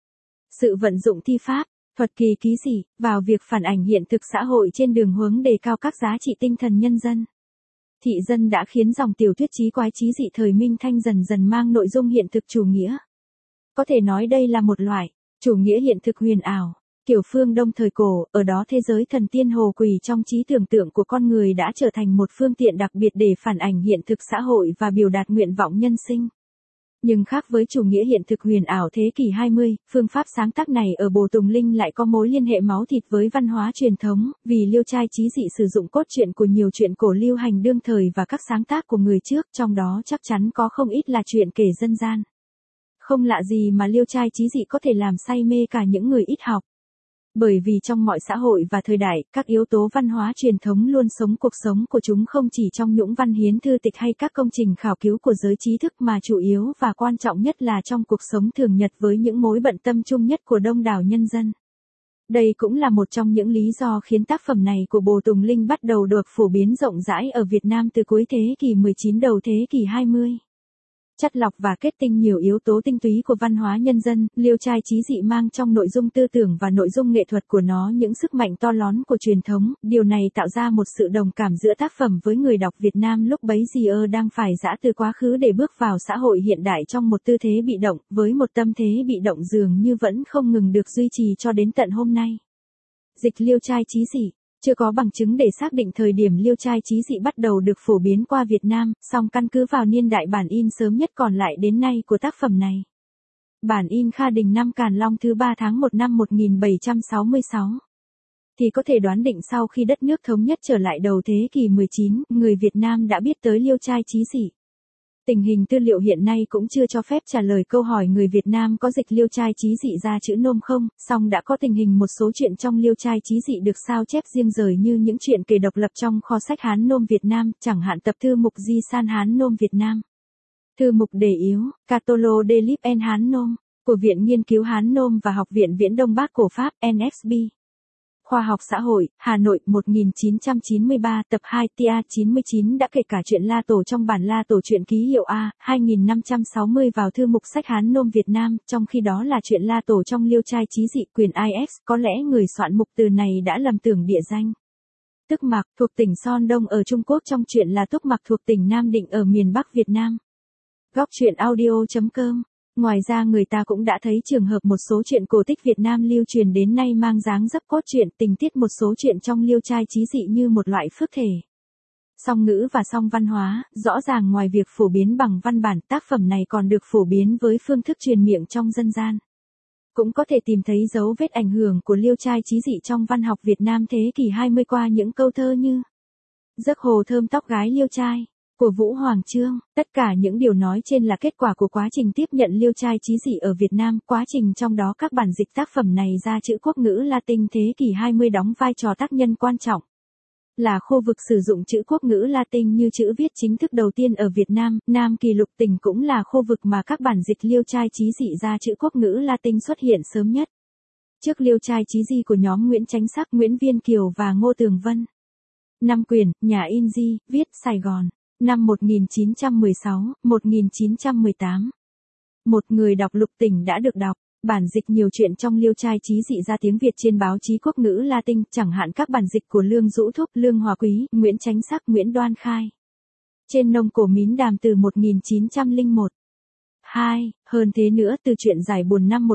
Speaker 1: Sự vận dụng thi pháp, thuật kỳ ký dị vào việc phản ảnh hiện thực xã hội trên đường hướng đề cao các giá trị tinh thần nhân dân, thị dân đã khiến dòng tiểu thuyết chí quái chí dị thời Minh Thanh dần dần mang nội dung hiện thực chủ nghĩa. Có thể nói đây là một loại chủ nghĩa hiện thực huyền ảo, kiểu phương Đông thời cổ, ở đó thế giới thần tiên hồ quỷ trong trí tưởng tượng của con người đã trở thành một phương tiện đặc biệt để phản ảnh hiện thực xã hội và biểu đạt nguyện vọng nhân sinh. Nhưng khác với chủ nghĩa hiện thực huyền ảo thế kỷ 20, phương pháp sáng tác này ở Bồ Tùng Linh lại có mối liên hệ máu thịt với văn hóa truyền thống, vì Liêu Trai Chí Dị sử dụng cốt truyện của nhiều truyện cổ lưu hành đương thời và các sáng tác của người trước, trong đó chắc chắn có không ít là truyện kể dân gian. Không lạ gì mà Liêu Trai Chí Dị có thể làm say mê cả những người ít học. Bởi vì trong mọi xã hội và thời đại, các yếu tố văn hóa truyền thống luôn sống cuộc sống của chúng không chỉ trong nhũng văn hiến thư tịch hay các công trình khảo cứu của giới trí thức mà chủ yếu và quan trọng nhất là trong cuộc sống thường nhật với những mối bận tâm chung nhất của đông đảo nhân dân. Đây cũng là một trong những lý do khiến tác phẩm này của Bồ Tùng Linh bắt đầu được phổ biến rộng rãi ở Việt Nam từ cuối thế kỷ 19 đầu thế kỷ 20. Chắt lọc và kết tinh nhiều yếu tố tinh túy của văn hóa nhân dân, Liêu trai chí dị mang trong nội dung tư tưởng và nội dung nghệ thuật của nó những sức mạnh to lớn của truyền thống, điều này tạo ra một sự đồng cảm giữa tác phẩm với người đọc Việt Nam lúc bấy giờ đang phải giã từ quá khứ để bước vào xã hội hiện đại trong một tư thế bị động, với một tâm thế bị động dường như vẫn không ngừng được duy trì cho đến tận hôm nay. Dịch Liêu trai chí dị. Chưa có bằng chứng để xác định thời điểm Liêu trai chí dị bắt đầu được phổ biến qua Việt Nam, song căn cứ vào niên đại bản in sớm nhất còn lại đến nay của tác phẩm này. Bản in Kha Đình năm Càn Long thứ 3 tháng 1 năm 1766. Thì có thể đoán định sau khi đất nước thống nhất trở lại đầu thế kỷ 19, người Việt Nam đã biết tới Liêu trai chí dị. Tình hình tư liệu hiện nay cũng chưa cho phép trả lời câu hỏi người Việt Nam có dịch Liêu trai chí dị ra chữ nôm không, song đã có tình hình một số chuyện trong Liêu trai chí dị được sao chép riêng rời như những chuyện kể độc lập trong kho sách Hán Nôm Việt Nam, chẳng hạn tập thư mục Di San Hán Nôm Việt Nam. Thư mục đề yếu, Catalogue des livres en Hán Nôm, của Viện Nghiên cứu Hán Nôm và Học viện Viễn Đông Bắc Cổ Pháp, NSB. Khoa học xã hội, Hà Nội 1993, tập 2 tia 99 đã kể cả chuyện La Tổ trong bản La Tổ truyện ký hiệu A, 2560 vào thư mục sách Hán Nôm Việt Nam, trong khi đó là chuyện La Tổ trong Liêu trai chí dị quyền IX, có lẽ người soạn mục từ này đã lầm tưởng địa danh. Tức Mạc, thuộc tỉnh Son Đông ở Trung Quốc trong chuyện là Túc Mạc thuộc tỉnh Nam Định ở miền Bắc Việt Nam. Góc truyện audio.com. Ngoài ra người ta cũng đã thấy trường hợp một số truyện cổ tích Việt Nam lưu truyền đến nay mang dáng dấp cốt truyện, tình tiết một số truyện trong Liêu trai chí dị như một loại phước thể. Song ngữ và song văn hóa, rõ ràng ngoài việc phổ biến bằng văn bản, tác phẩm này còn được phổ biến với phương thức truyền miệng trong dân gian. Cũng có thể tìm thấy dấu vết ảnh hưởng của Liêu trai chí dị trong văn học Việt Nam thế kỷ 20 qua những câu thơ như Giấc hồ thơm tóc gái Liêu trai của Vũ Hoàng Chương. Tất cả những điều nói trên là kết quả của quá trình tiếp nhận Liêu trai chí dị ở Việt Nam, quá trình trong đó các bản dịch tác phẩm này ra chữ quốc ngữ Latin thế kỷ 20 đóng vai trò tác nhân quan trọng. Là khu vực sử dụng chữ quốc ngữ Latin như chữ viết chính thức đầu tiên ở Việt Nam, Nam Kỳ Lục Tỉnh cũng là khu vực mà các bản dịch Liêu trai chí dị ra chữ quốc ngữ Latin xuất hiện sớm nhất. Trước Liêu trai chí dị của nhóm Nguyễn Chánh Sắc, Nguyễn Viên Kiều và Ngô Tường Vân. 5 quyển, nhà in Di, viết, Sài Gòn. Năm 1916, 1918. Một người đọc Lục Tỉnh đã được đọc. Bản dịch nhiều chuyện trong Liêu trai chí dị ra tiếng Việt trên báo chí quốc ngữ Latin, chẳng hạn các bản dịch của Lương Dũ Thúc, Lương Hòa Quý, Nguyễn Chánh Sắc, Nguyễn Đoan Khai. Trên nông cổ Mín Đàm từ 1901. 2. Hơn thế nữa, từ truyện Giải Buồn năm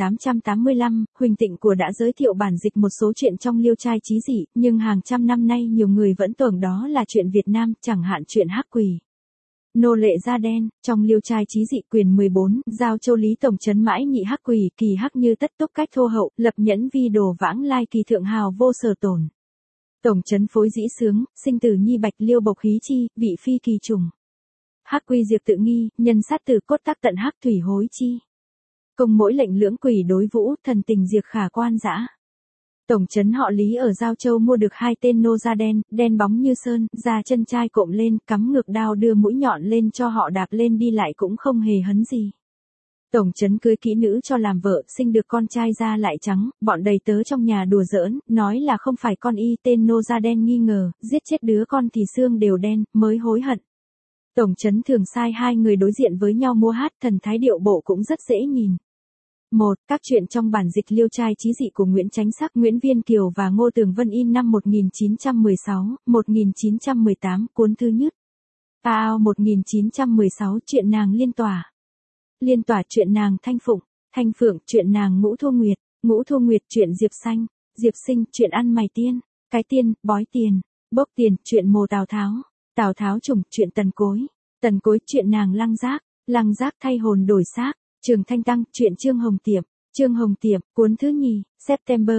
Speaker 1: 1885, Huỳnh Tịnh của đã giới thiệu bản dịch một số chuyện trong Liêu trai chí dị, nhưng hàng trăm năm nay nhiều người vẫn tưởng đó là chuyện Việt Nam, chẳng hạn chuyện Hắc Quỷ. Nô lệ da đen, trong Liêu trai chí dị quyền 14, giao Châu Lý Tổng trấn mãi nhị Hắc Quỷ, kỳ hắc như tất túc cách thô hậu, lập nhẫn vi đồ vãng lai kỳ thượng hào vô sở tổn. Tổng trấn phối dĩ sướng, sinh tử nhi bạch Liêu bộc khí chi, vị phi kỳ trùng. Hắc quy diệt tự nghi, nhân sát tử cốt tác tận hắc thủy hối chi. Công mỗi lệnh lưỡng quỷ đối vũ, thần tình diệt khả quan dã. Tổng trấn họ Lý ở Giao Châu mua được 2 tên nô da đen, đen bóng như sơn, da chân trai cộm lên, cắm ngược đao đưa mũi nhọn lên cho họ đạp lên đi lại cũng không hề hấn gì. Tổng trấn cưới kỹ nữ cho làm vợ, sinh được con trai da lại trắng, bọn đầy tớ trong nhà đùa giỡn, nói là không phải con y, tên nô da đen nghi ngờ, giết chết đứa con thì xương đều đen, mới hối hận. Tổng trấn thường sai 2 người đối diện với nhau múa hát, thần thái điệu bộ cũng rất dễ nhìn. 1. Các truyện trong bản dịch Liêu trai chí dị của Nguyễn Chánh Sắc, Nguyễn Viên Kiều và Ngô Tường Vân in năm 1916, 1918, cuốn thứ nhất. Ao 1916, truyện nàng Liên Tỏa. Liên Tỏa, truyện nàng Thanh Phụng. Thanh Phượng, truyện nàng Ngũ Thu Nguyệt. Ngũ Thu Nguyệt, truyện Diệp Xanh. Diệp Sinh, truyện ăn mày tiên. Cái tiên, bói tiền. Bốc tiền, truyện mồ Tào Tháo. Tào Tháo trùng, chuyện Tần Cối. Tần Cối, chuyện nàng Lăng Giác. Lăng Giác thay hồn đổi xác. Trường Thanh Tăng, chuyện Trương Hồng Tiệp. Trương Hồng Tiệp, cuốn thứ nhì, September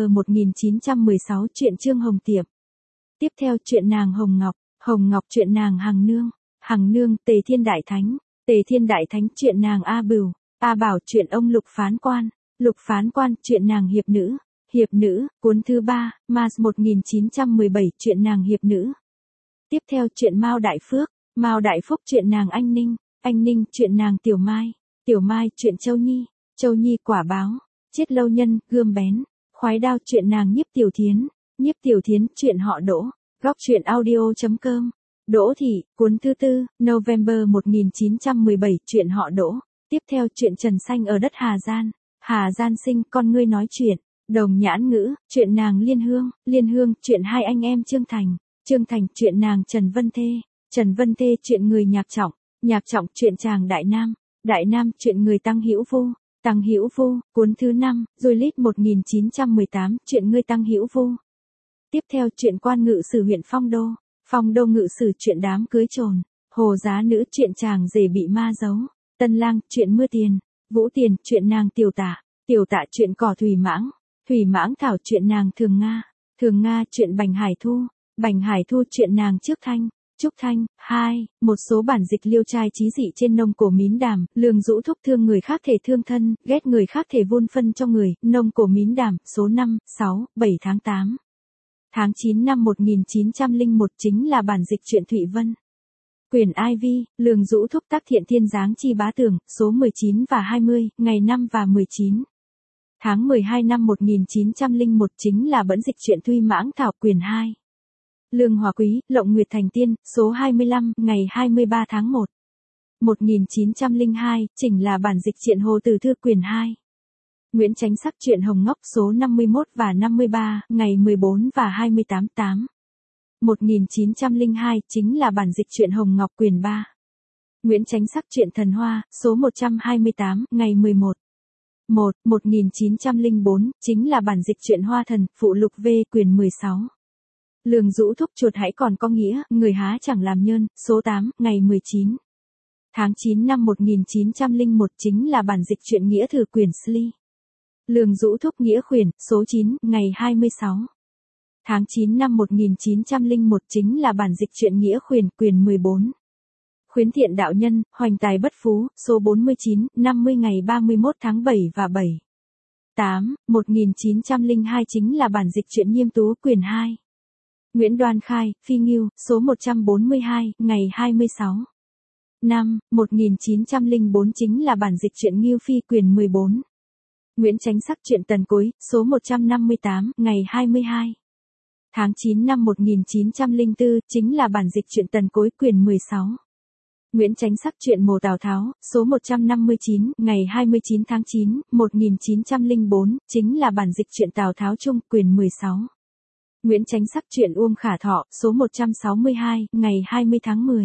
Speaker 1: 1916, chuyện Trương Hồng Tiệp. Tiếp theo, chuyện nàng Hồng Ngọc. Hồng Ngọc, chuyện nàng Hằng Nương. Hằng Nương, Tề Thiên Đại Thánh. Tề Thiên Đại Thánh, chuyện nàng A Bửu. A Bảo, chuyện ông Lục Phán Quan. Lục Phán Quan, chuyện nàng Hiệp Nữ. Hiệp nữ, cuốn thứ 3, Mars 1917, chuyện nàng hiệp nữ. Tiếp theo chuyện Mao Đại Phước, Mao Đại Phúc chuyện nàng Anh Ninh chuyện nàng Tiểu Mai chuyện Châu Nhi quả báo, Chết lâu nhân, gươm bén, Khoái đao chuyện nàng Nhiếp Tiểu Thiến chuyện họ Đỗ, góc chuyện audio.com. Đỗ Thị, cuốn thứ 4, November 1917, chuyện họ Đỗ. Tiếp theo chuyện Trần Xanh ở đất Hà Gian sinh, con ngươi nói chuyện. Đồng Nhãn Ngữ, chuyện nàng Liên Hương chuyện hai anh em Trương Thành chuyện nàng Trần Vân Thê chuyện người Nhạc Trọng chuyện chàng Đại Nam chuyện người Tăng Hữu Vu, cuốn thứ 5, Juliet 1918, chuyện ngươi Tăng Hữu Vu. Tiếp theo chuyện quan ngự sử huyện Phong Đô ngự sử chuyện đám cưới trồn, Hồ Giá Nữ chuyện chàng rể bị ma giấu, Tân Lang chuyện mưa tiền, Vũ Tiền chuyện nàng Tiểu Tạ chuyện cỏ Thủy Mãng Thảo chuyện nàng Thường Nga chuyện Bành Hải Thu chuyện nàng Trúc Thanh. 2. Một số bản dịch liêu trai chí dị trên nông cổ mín đàm, Lương Dũ Thúc thương người khác thể thương thân, ghét người khác thể vun phân cho người, nông cổ mín đàm, số 5, 6, 7 tháng 8. Tháng 9 năm 1901 chính là bản dịch truyện Thụy Vân. Quyền IV, Lương Dũ Thúc tác Thiện Thiên Giáng Chi Bá Tường, số 19 và 20, ngày 5 và 19. Tháng 12 năm 1901 chính là bẫn dịch truyện Thuy Mãng Thảo quyền 2. Lương Hòa Quý, Lộng Nguyệt Thành Tiên, số 25, ngày 23 tháng 1. 1902, chỉnh là bản dịch truyện Hồ Tử Thư quyền 2. Nguyễn Chánh Sắc truyện Hồng Ngốc số 51 và 53, ngày 14 và 28 8. 1902 chính là bản dịch truyện Hồng Ngọc quyền 3. Nguyễn Chánh Sắc truyện Thần Hoa, số 128, ngày 11. 1904 chính là bản dịch truyện Hoa Thần, phụ lục V quyền 16. Lương Dũ Thúc chuột hãy còn có nghĩa, người há chẳng làm nhơn, số 8, ngày 19. Tháng 9 năm 1901 chính là bản dịch truyện Nghĩa Thư quyền Sli. Lương Dũ Thúc Nghĩa Khuyển, số 9, ngày 26. Tháng 9 năm 1901 chính là bản dịch truyện Nghĩa Khuyển quyền 14. Khuyến Thiện Đạo Nhân, Hoành Tài Bất Phú, số 49, 50 ngày 31 tháng 7 và 7. 8. 1902 chính là bản dịch truyện Nhiêm Tú quyền 2. Nguyễn Đoan Khai, Phi Ngưu, số 142, ngày 26. 5. 1904 chính là bản dịch truyện Ngưu Phi quyền 14. Nguyễn Chánh Sắc truyện Tần Cối, số 158, ngày 22. Tháng 9 năm 1904 chính là bản dịch truyện Tần Cối quyền 16. Nguyễn Chánh Sắc truyện Mồ Tào Tháo, số 159, ngày 29 tháng 9, 1904, chính là bản dịch truyện Tào Tháo Trung quyền 16. Nguyễn Chánh Sắc truyện Uông Khả Thọ, số 162, ngày 20 tháng 10.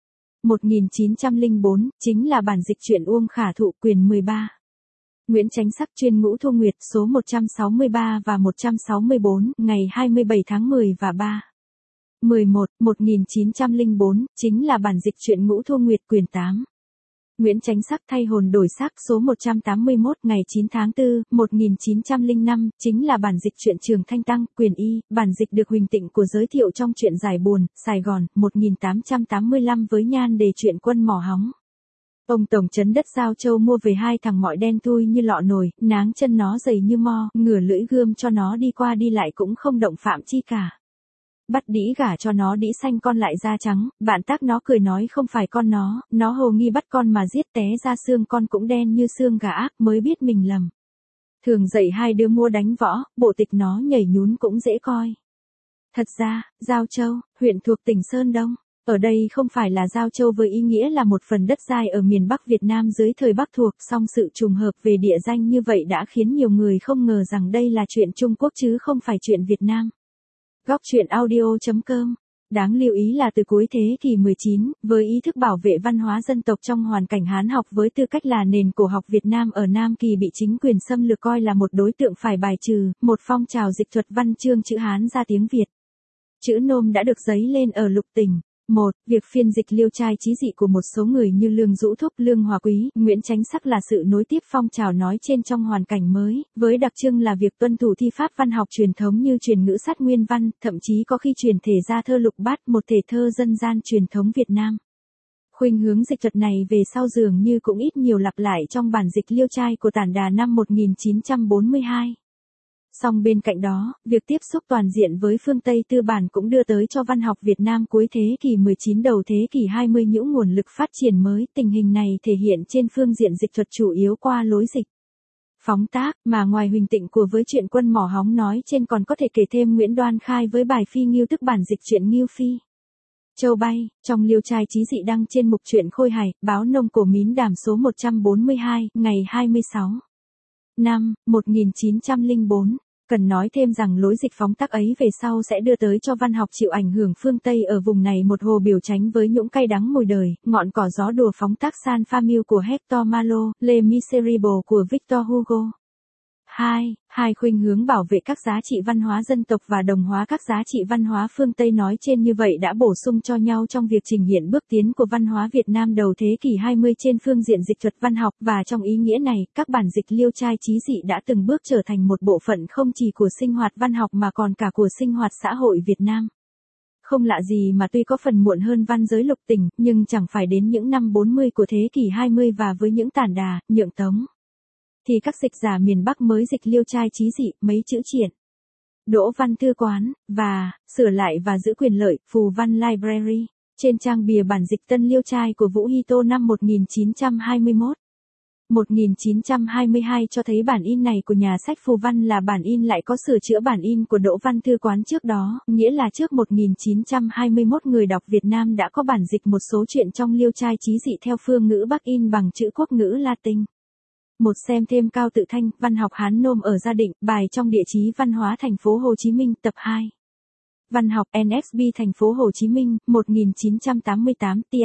Speaker 1: 1904, chính là bản dịch truyện Uông Khả Thụ quyền 13. Nguyễn Chánh Sắc chuyên Ngũ Thu Nguyệt, số 163 và 164, ngày 27 tháng 10 và 3. 11. 1904, chính là bản dịch truyện Ngũ Thu Nguyệt quyền 8. Nguyễn Chánh Sắc thay hồn đổi xác, số 181, ngày 9 tháng 4, 1905, chính là bản dịch truyện Trường Thanh Tăng, quyền Y, bản dịch được Huỳnh Tịnh của giới thiệu trong truyện Giải Buồn, Sài Gòn, 1885 với nhan đề truyện Quân Mỏ Hóng. Ông tổng trấn đất Giao Châu mua về hai thằng mọi đen thui như lọ nồi, náng chân nó dày như mo, ngửa lưỡi gươm cho nó đi qua đi lại cũng không động phạm chi cả. Bắt đĩ gả cho nó đĩ xanh con lại da trắng, bạn tác nó cười nói không phải con nó hồ nghi bắt con mà giết té ra xương con cũng đen như xương gà ác mới biết mình lầm. Thường dạy hai đứa mua đánh võ, bộ tịch nó nhảy nhún cũng dễ coi. Thật ra, Giao Châu, huyện thuộc tỉnh Sơn Đông, ở đây không phải là Giao Châu với ý nghĩa là một phần đất đai ở miền Bắc Việt Nam dưới thời Bắc thuộc, song sự trùng hợp về địa danh như vậy đã khiến nhiều người không ngờ rằng đây là chuyện Trung Quốc chứ không phải chuyện Việt Nam. Góc chuyện audio.com. Đáng lưu ý là từ cuối thế kỷ 19, với ý thức bảo vệ văn hóa dân tộc trong hoàn cảnh Hán học với tư cách là nền cổ học Việt Nam ở Nam Kỳ bị chính quyền xâm lược coi là một đối tượng phải bài trừ, một phong trào dịch thuật văn chương chữ Hán ra tiếng Việt. Chữ nôm đã được dấy lên ở lục tỉnh. 1. Việc phiên dịch liêu trai chí dị của một số người như Lương Dũ Thúc, Lương Hòa Quý, Nguyễn Chánh Sắc là sự nối tiếp phong trào nói trên trong hoàn cảnh mới, với đặc trưng là việc tuân thủ thi pháp văn học truyền thống như truyền ngữ sát nguyên văn, thậm chí có khi truyền thể ra thơ lục bát, một thể thơ dân gian truyền thống Việt Nam. Khuynh hướng dịch thuật này về sau dường như cũng ít nhiều lặp lại trong bản dịch liêu trai của Tản Đà năm 1942. Song bên cạnh đó, việc tiếp xúc toàn diện với phương Tây tư bản cũng đưa tới cho văn học Việt Nam cuối thế kỷ 19 đầu thế kỷ 20 những nguồn lực phát triển mới. Tình hình này thể hiện trên phương diện dịch thuật chủ yếu qua lối dịch phóng tác, mà ngoài Huỳnh Tịnh của với truyện Quân Mỏ Hóng nói trên còn có thể kể thêm Nguyễn Đoan Khai với bài Phi Ngưu tức bản dịch truyện Ngưu Phi Châu Bay, trong Liêu Trai Chí Dị đăng trên mục truyện Khôi Hải, báo Nông Cổ Mín Đàm số 142, ngày 26 năm 1904. Cần nói thêm rằng lối dịch phóng tác ấy về sau sẽ đưa tới cho văn học chịu ảnh hưởng phương Tây ở vùng này một hồ biểu tránh với nhũng cay đắng mùi đời, ngọn cỏ gió đùa phóng tác San Famille của Hector Malot, Les Miserables của Victor Hugo. 2. Khuynh hướng bảo vệ các giá trị văn hóa dân tộc và đồng hóa các giá trị văn hóa phương Tây nói trên như vậy đã bổ sung cho nhau trong việc trình hiện bước tiến của văn hóa Việt Nam đầu thế kỷ 20 trên phương diện dịch thuật văn học, và trong ý nghĩa này, các bản dịch Liêu Trai Chí Dị đã từng bước trở thành một bộ phận không chỉ của sinh hoạt văn học mà còn cả của sinh hoạt xã hội Việt Nam. Không lạ gì mà tuy có phần muộn hơn văn giới lục tỉnh, nhưng chẳng phải đến những năm 40 của thế kỷ 20 và với những Tản Đà, Nhượng Tống thì các dịch giả miền Bắc mới dịch Liêu Trai Chí Dị, mấy chữ triển, Đỗ Văn Thư Quán, và sửa lại và giữ quyền lợi, Phù Văn Library, trên trang bìa bản dịch Tân Liêu Trai của Vũ Hy Tô năm 1921. 1922 cho thấy bản in này của nhà sách Phù Văn là bản in lại có sửa chữa bản in của Đỗ Văn Thư Quán trước đó, nghĩa là trước 1921 người đọc Việt Nam đã có bản dịch một số truyện trong Liêu Trai Chí Dị theo phương ngữ Bắc in bằng chữ quốc ngữ Latin. Xem thêm Cao Tự Thanh, Văn học Hán Nôm ở Gia Định, bài trong Địa chí Văn hóa Thành phố Hồ Chí Minh, tập 2. Văn học NSB Thành phố Hồ Chí Minh, 1988, tia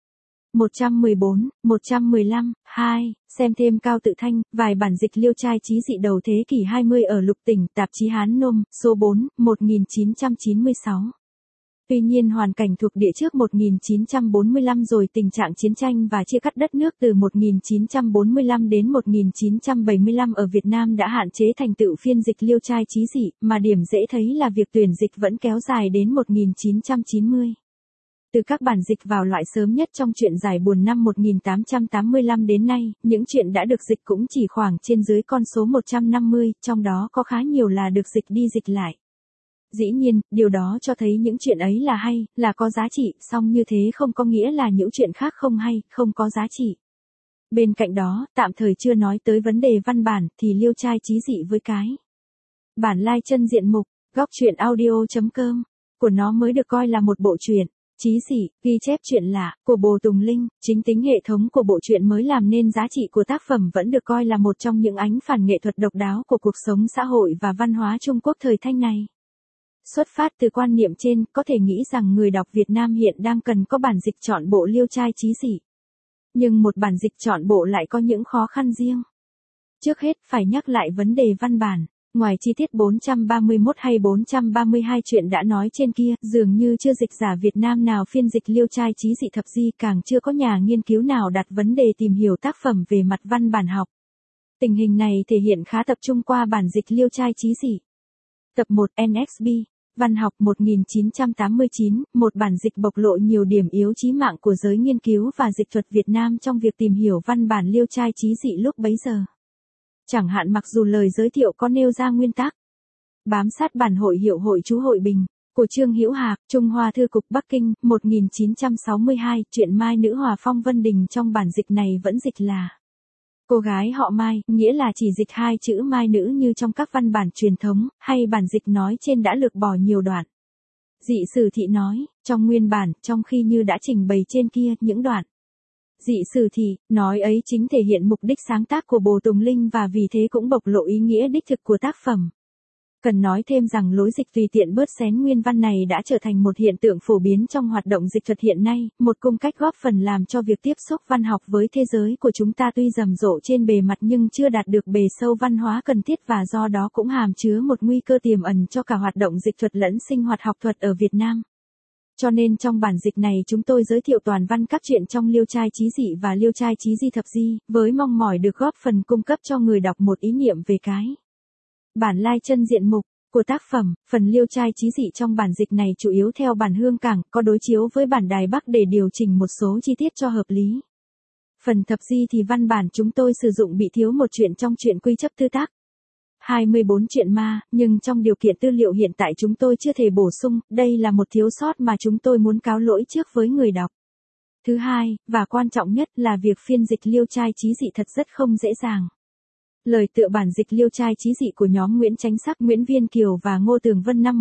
Speaker 1: 114, 115, 2. Xem thêm Cao Tự Thanh, vài bản dịch Liêu Trai Chí Dị đầu thế kỷ 20 ở Lục Tỉnh, tạp chí Hán Nôm, số 4, 1996. Tuy nhiên hoàn cảnh thuộc địa trước 1945 rồi tình trạng chiến tranh và chia cắt đất nước từ 1945 đến 1975 ở Việt Nam đã hạn chế thành tựu phiên dịch Liêu Trai Chí Dị, mà điểm dễ thấy là việc tuyển dịch vẫn kéo dài đến 1990. Từ các bản dịch vào loại sớm nhất trong truyện Giải Buồn năm 1885 đến nay, những truyện đã được dịch cũng chỉ khoảng trên dưới con số 150, trong đó có khá nhiều là được dịch đi dịch lại. Dĩ nhiên, điều đó cho thấy những chuyện ấy là hay, là có giá trị, song như thế không có nghĩa là những chuyện khác không hay, không có giá trị. Bên cạnh đó, tạm thời chưa nói tới vấn đề văn bản, thì Liêu Trai Chí Dị với cái bản lai chân diện mục, góc truyện audio.com, của nó mới được coi là một bộ truyện chí dị, ghi chép chuyện lạ, của Bồ Tùng Linh. Chính tính hệ thống của bộ truyện mới làm nên giá trị của tác phẩm vẫn được coi là một trong những ánh phản nghệ thuật độc đáo của cuộc sống xã hội và văn hóa Trung Quốc thời Thanh này. Xuất phát từ quan niệm trên, có thể nghĩ rằng người đọc Việt Nam hiện đang cần có bản dịch trọn bộ Liêu Trai Chí Dị. Nhưng một bản dịch trọn bộ lại có những khó khăn riêng. Trước hết, phải nhắc lại vấn đề văn bản. Ngoài chi tiết 431 hay 432 chuyện đã nói trên kia, dường như chưa dịch giả Việt Nam nào phiên dịch Liêu Trai Chí Dị thập di, càng chưa có nhà nghiên cứu nào đặt vấn đề tìm hiểu tác phẩm về mặt văn bản học. Tình hình này thể hiện khá tập trung qua bản dịch Liêu Trai Chí Dị. Tập 1 NSB Văn học 1989, một bản dịch bộc lộ nhiều điểm yếu chí mạng của giới nghiên cứu và dịch thuật Việt Nam trong việc tìm hiểu văn bản Liêu Trai Chí Dị lúc bấy giờ. Chẳng hạn mặc dù lời giới thiệu có nêu ra nguyên tắc bám sát bản hội hiệu Hội Chú Hội Bình của Trương Hữu Hạc, Trung Hoa Thư cục Bắc Kinh, 1962, truyện Mai Nữ Hòa Phong Vân Đình trong bản dịch này vẫn dịch là cô gái họ Mai, nghĩa là chỉ dịch hai chữ Mai Nữ như trong các văn bản truyền thống, hay bản dịch nói trên đã lược bỏ nhiều đoạn. Dị Sử Thị nói, trong nguyên bản, trong khi như đã trình bày trên kia, những đoạn Dị Sử Thị nói ấy chính thể hiện mục đích sáng tác của Bồ Tùng Linh và vì thế cũng bộc lộ ý nghĩa đích thực của tác phẩm. Cần nói thêm rằng lối dịch tùy tiện bớt xén nguyên văn này đã trở thành một hiện tượng phổ biến trong hoạt động dịch thuật hiện nay, một cung cách góp phần làm cho việc tiếp xúc văn học với thế giới của chúng ta tuy rầm rộ trên bề mặt nhưng chưa đạt được bề sâu văn hóa cần thiết, và do đó cũng hàm chứa một nguy cơ tiềm ẩn cho cả hoạt động dịch thuật lẫn sinh hoạt học thuật ở Việt Nam. Cho nên trong bản dịch này chúng tôi giới thiệu toàn văn các truyện trong Liêu Trai Chí Dị và Liêu Trai Chí Dị thập di, với mong mỏi được góp phần cung cấp cho người đọc một ý niệm về cái bản lai chân diện mục của tác phẩm. Phần Liêu Trai Chí Dị trong bản dịch này chủ yếu theo bản Hương Cảng, có đối chiếu với bản Đài Bắc để điều chỉnh một số chi tiết cho hợp lý. Phần thập di thì văn bản chúng tôi sử dụng bị thiếu một chuyện trong truyện Quy Chấp Thư Tác. 24 truyện ma, nhưng trong điều kiện tư liệu hiện tại chúng tôi chưa thể bổ sung, đây là một thiếu sót mà chúng tôi muốn cáo lỗi trước với người đọc. Thứ hai, và quan trọng nhất là việc phiên dịch Liêu Trai Chí Dị thật rất không dễ dàng. Lời tựa bản dịch Liêu Trai Chí Dị của nhóm Nguyễn Chánh Sắc, Nguyễn Viên Kiều và Ngô Tường Vân năm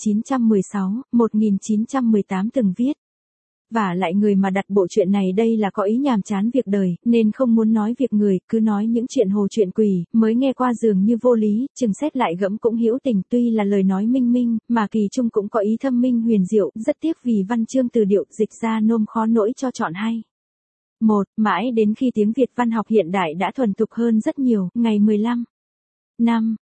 Speaker 1: 1916-1918 từng viết. Và lại người mà đặt bộ truyện này đây là có ý nhàm chán việc đời, nên không muốn nói việc người, cứ nói những chuyện hồ chuyện quỷ, mới nghe qua dường như vô lý, chừng xét lại gẫm cũng hữu tình, tuy là lời nói minh minh, mà kỳ chung cũng có ý thâm minh huyền diệu, rất tiếc vì văn chương từ điệu dịch ra nôm khó nỗi cho chọn hay. Mãi đến khi tiếng Việt văn học hiện đại đã thuần thục hơn rất nhiều, ngày 15 năm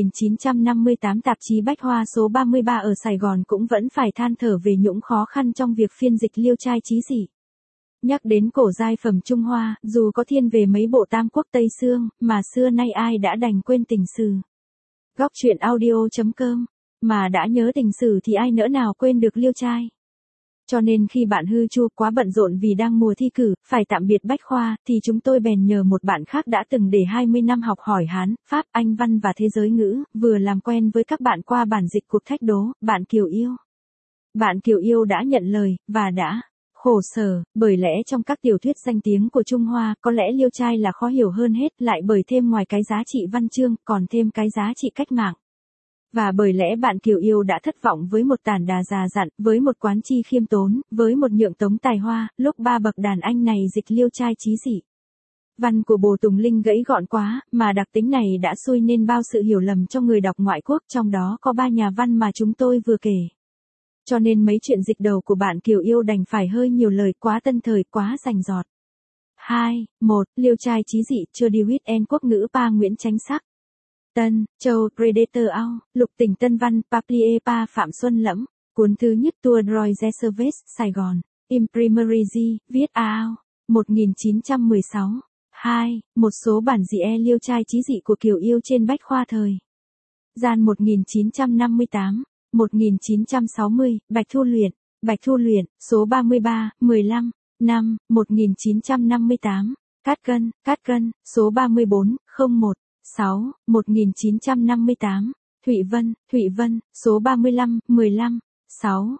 Speaker 1: 1958 tạp chí Bách Hoa số 33 ở Sài Gòn cũng vẫn phải than thở về những khó khăn trong việc phiên dịch Liêu Trai Chí Dị. Nhắc đến cổ giai phẩm Trung Hoa, dù có thiên về mấy bộ Tam Quốc Tây Xương, mà xưa nay ai đã đành quên tình sử. Góc truyện audio.com, mà đã nhớ tình sử thì ai nỡ nào quên được Liêu Trai. Cho nên khi bạn Hư Chu quá bận rộn vì đang mùa thi cử, phải tạm biệt Bách Khoa, thì chúng tôi bèn nhờ một bạn khác đã từng để 20 năm học hỏi Hán, Pháp, Anh văn và thế giới ngữ, vừa làm quen với các bạn qua bản dịch cuộc thách đố, bạn Kiều Yêu. Bạn Kiều Yêu đã nhận lời, và đã khổ sở, bởi lẽ trong các tiểu thuyết danh tiếng của Trung Hoa, có lẽ Liêu Trai là khó hiểu hơn hết, lại bởi thêm ngoài cái giá trị văn chương, còn thêm cái giá trị cách mạng. Và bởi lẽ bạn Kiều Yêu đã thất vọng với một tản đà già dặn, với một quán chi khiêm tốn, với một nhượng tống tài hoa, lúc ba bậc đàn anh này dịch Liêu Trai Chí Dị. Văn của Bồ Tùng Linh gãy gọn quá, mà đặc tính này đã xui nên bao sự hiểu lầm cho người đọc ngoại quốc, trong đó có 3 nhà văn mà chúng tôi vừa kể. Cho nên mấy chuyện dịch đầu của bạn Kiều Yêu đành phải hơi nhiều lời, quá tân thời, quá rành rọt. 1. Liêu Trai Chí Dị, Chodiwit and Quốc ngữ Pa Nguyễn Chánh Sắc. Tân Châu, Predator Ao, Lục Tỉnh Tân Văn, Paplier Pa Phạm Xuân Lẫm, cuốn thứ nhất Tour Roy Reserves, Sài Gòn, Imprimerigi, viết Ao, 1916. 2. Một số bản dị Liêu Trai Chí Dị của Kiều Yêu trên Bách Khoa thời gian 1958, 1960, Bạch Thu Luyện, số 33, 15, năm, 1958, Cát Cân, số 34, 01. 6, 1958, Thụy Vân, số 35, 15, 6,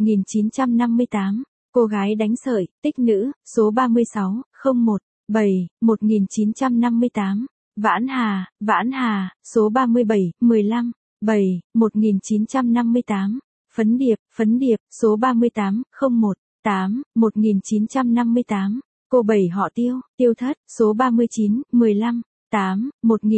Speaker 1: 1958, Cô gái đánh sợi, tích nữ, số 36, 01, 7, 1958, Vãn Hà, số 37, 15, 7, 1958, Phấn Điệp, số 38, 01, 8, 1958, Cô Bảy họ Tiêu Thất, số 39, 15, 8,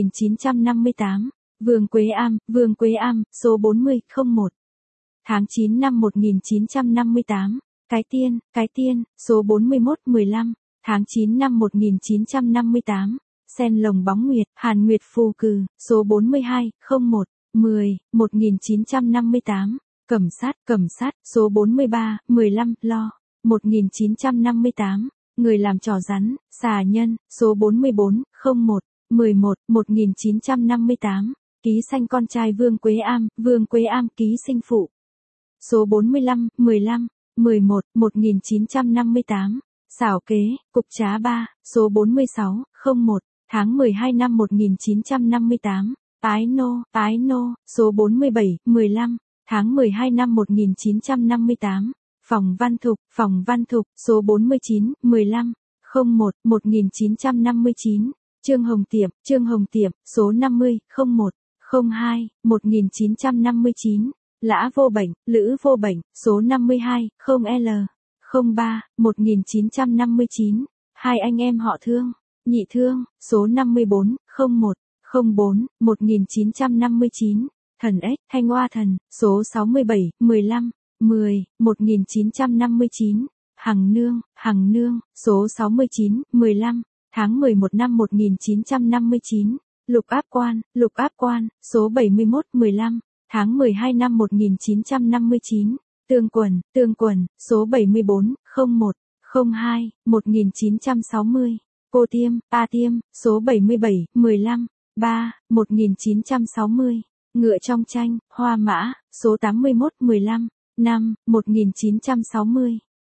Speaker 1: 1958, Vương Quế Am, số 40, 01. Tháng 9 năm 1958, Cái Tiên, số 41, 15, tháng 9 năm 1958, Sen Lồng Bóng Nguyệt, Hàn Nguyệt Phù Cừ, số 42, 01, 10, 1958, Cẩm Sát, số 43, 15, Lo, 1958, Người làm trò rắn, Xà Nhân, số 44, 01, 11, 1958, Ký sanh con trai Vương Quế Am ký sinh phụ. Số 45, 15, 11, 1958, Xảo Kế, Cục Trá 3, số 46, 01, tháng 12 năm 1958, Ái Nô, số 47, 15, tháng 12 năm 1958, Phòng Văn Thục, số 49, 15, 01, 1959. Trương Hồng Tiệm, số 50, 01, 02, 1959, Lữ Vô Bệnh, số 52, 0L, 03, 1959, Hai anh em họ Thương, Nhị Thương, số 54, 01, 04, 1959, Thần Ếch, Thanh Oa Thần, số 67, 15, 10, 1959, Hằng Nương, số 69, 15, tháng 11 năm 1959, Lục Áp Quan, số 71, 15, tháng 12 năm 1959, Tương Quần, số 74, 01, 02, 1960, Cô Tiêm, số 77, 15, 3, 1960, Ngựa trong tranh, Hoa Mã, số 81, 15, 5, 1960,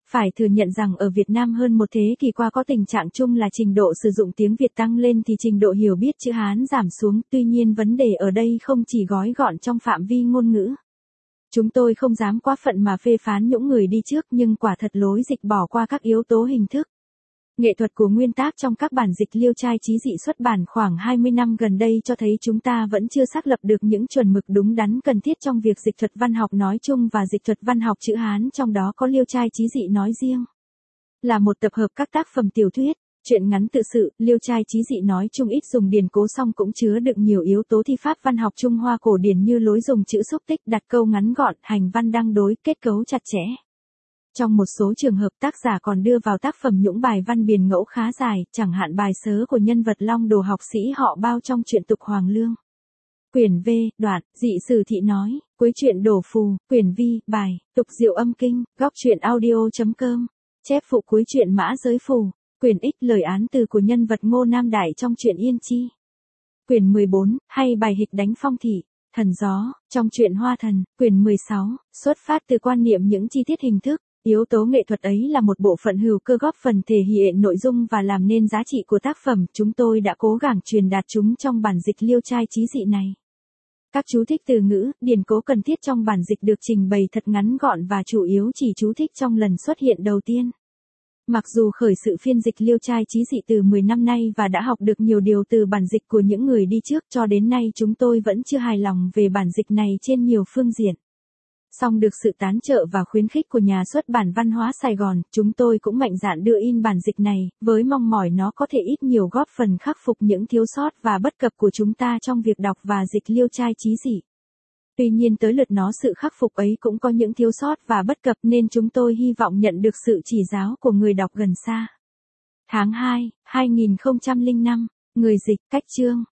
Speaker 1: Phải thừa nhận rằng ở Việt Nam hơn một thế kỷ qua có tình trạng chung là trình độ sử dụng tiếng Việt tăng lên thì trình độ hiểu biết chữ Hán giảm xuống, tuy nhiên vấn đề ở đây không chỉ gói gọn trong phạm vi ngôn ngữ. Chúng tôi không dám quá phận mà phê phán những người đi trước, nhưng quả thật lối dịch bỏ qua các yếu tố hình thức. Nghệ thuật của nguyên tác trong các bản dịch Liêu Trai Chí Dị xuất bản khoảng 20 năm gần đây cho thấy chúng ta vẫn chưa xác lập được những chuẩn mực đúng đắn cần thiết trong việc dịch thuật văn học nói chung và dịch thuật văn học chữ Hán, trong đó có Liêu Trai Chí Dị nói riêng. Là một tập hợp các tác phẩm tiểu thuyết, truyện ngắn tự sự, Liêu Trai Chí Dị nói chung ít dùng điển cố song cũng chứa đựng nhiều yếu tố thi pháp văn học Trung Hoa cổ điển như lối dùng chữ xúc tích, đặt câu ngắn gọn, hành văn đăng đối, kết cấu chặt chẽ. Trong một số trường hợp tác giả còn đưa vào tác phẩm những bài văn biền ngẫu khá dài, chẳng hạn bài sớ của nhân vật Long Đồ học sĩ họ Bao trong truyện Tục Hoàng Lương. Quyển V, đoạn, dị sử thị nói, cuối truyện Đổ Phù, quyển Vi, bài, Tục Diệu Âm Kinh, góc truyện audio.com, chép phụ cuối truyện Mã Giới Phù, quyển X lời án từ của nhân vật Ngô Nam Đại trong truyện Yên Chi. Quyển 14, hay bài Hịch Đánh Phong Thị, Thần Gió, trong truyện Hoa Thần, quyển 16, xuất phát từ quan niệm những chi tiết hình thức. Yếu tố nghệ thuật ấy là một bộ phận hữu cơ góp phần thể hiện nội dung và làm nên giá trị của tác phẩm, chúng tôi đã cố gắng truyền đạt chúng trong bản dịch Liêu Trai Chí Dị này. Các chú thích từ ngữ, điển cố cần thiết trong bản dịch được trình bày thật ngắn gọn và chủ yếu chỉ chú thích trong lần xuất hiện đầu tiên. Mặc dù khởi sự phiên dịch Liêu Trai Chí Dị từ 10 năm nay và đã học được nhiều điều từ bản dịch của những người đi trước, cho đến nay chúng tôi vẫn chưa hài lòng về bản dịch này trên nhiều phương diện. Song được sự tán trợ và khuyến khích của nhà xuất bản Văn hóa Sài Gòn, chúng tôi cũng mạnh dạn đưa in bản dịch này, với mong mỏi nó có thể ít nhiều góp phần khắc phục những thiếu sót và bất cập của chúng ta trong việc đọc và dịch Liêu Trai Chí Dị. Tuy nhiên tới lượt nó sự khắc phục ấy cũng có những thiếu sót và bất cập nên chúng tôi hy vọng nhận được sự chỉ giáo của người đọc gần xa. Tháng 2, 2005, người dịch, Cách Chương.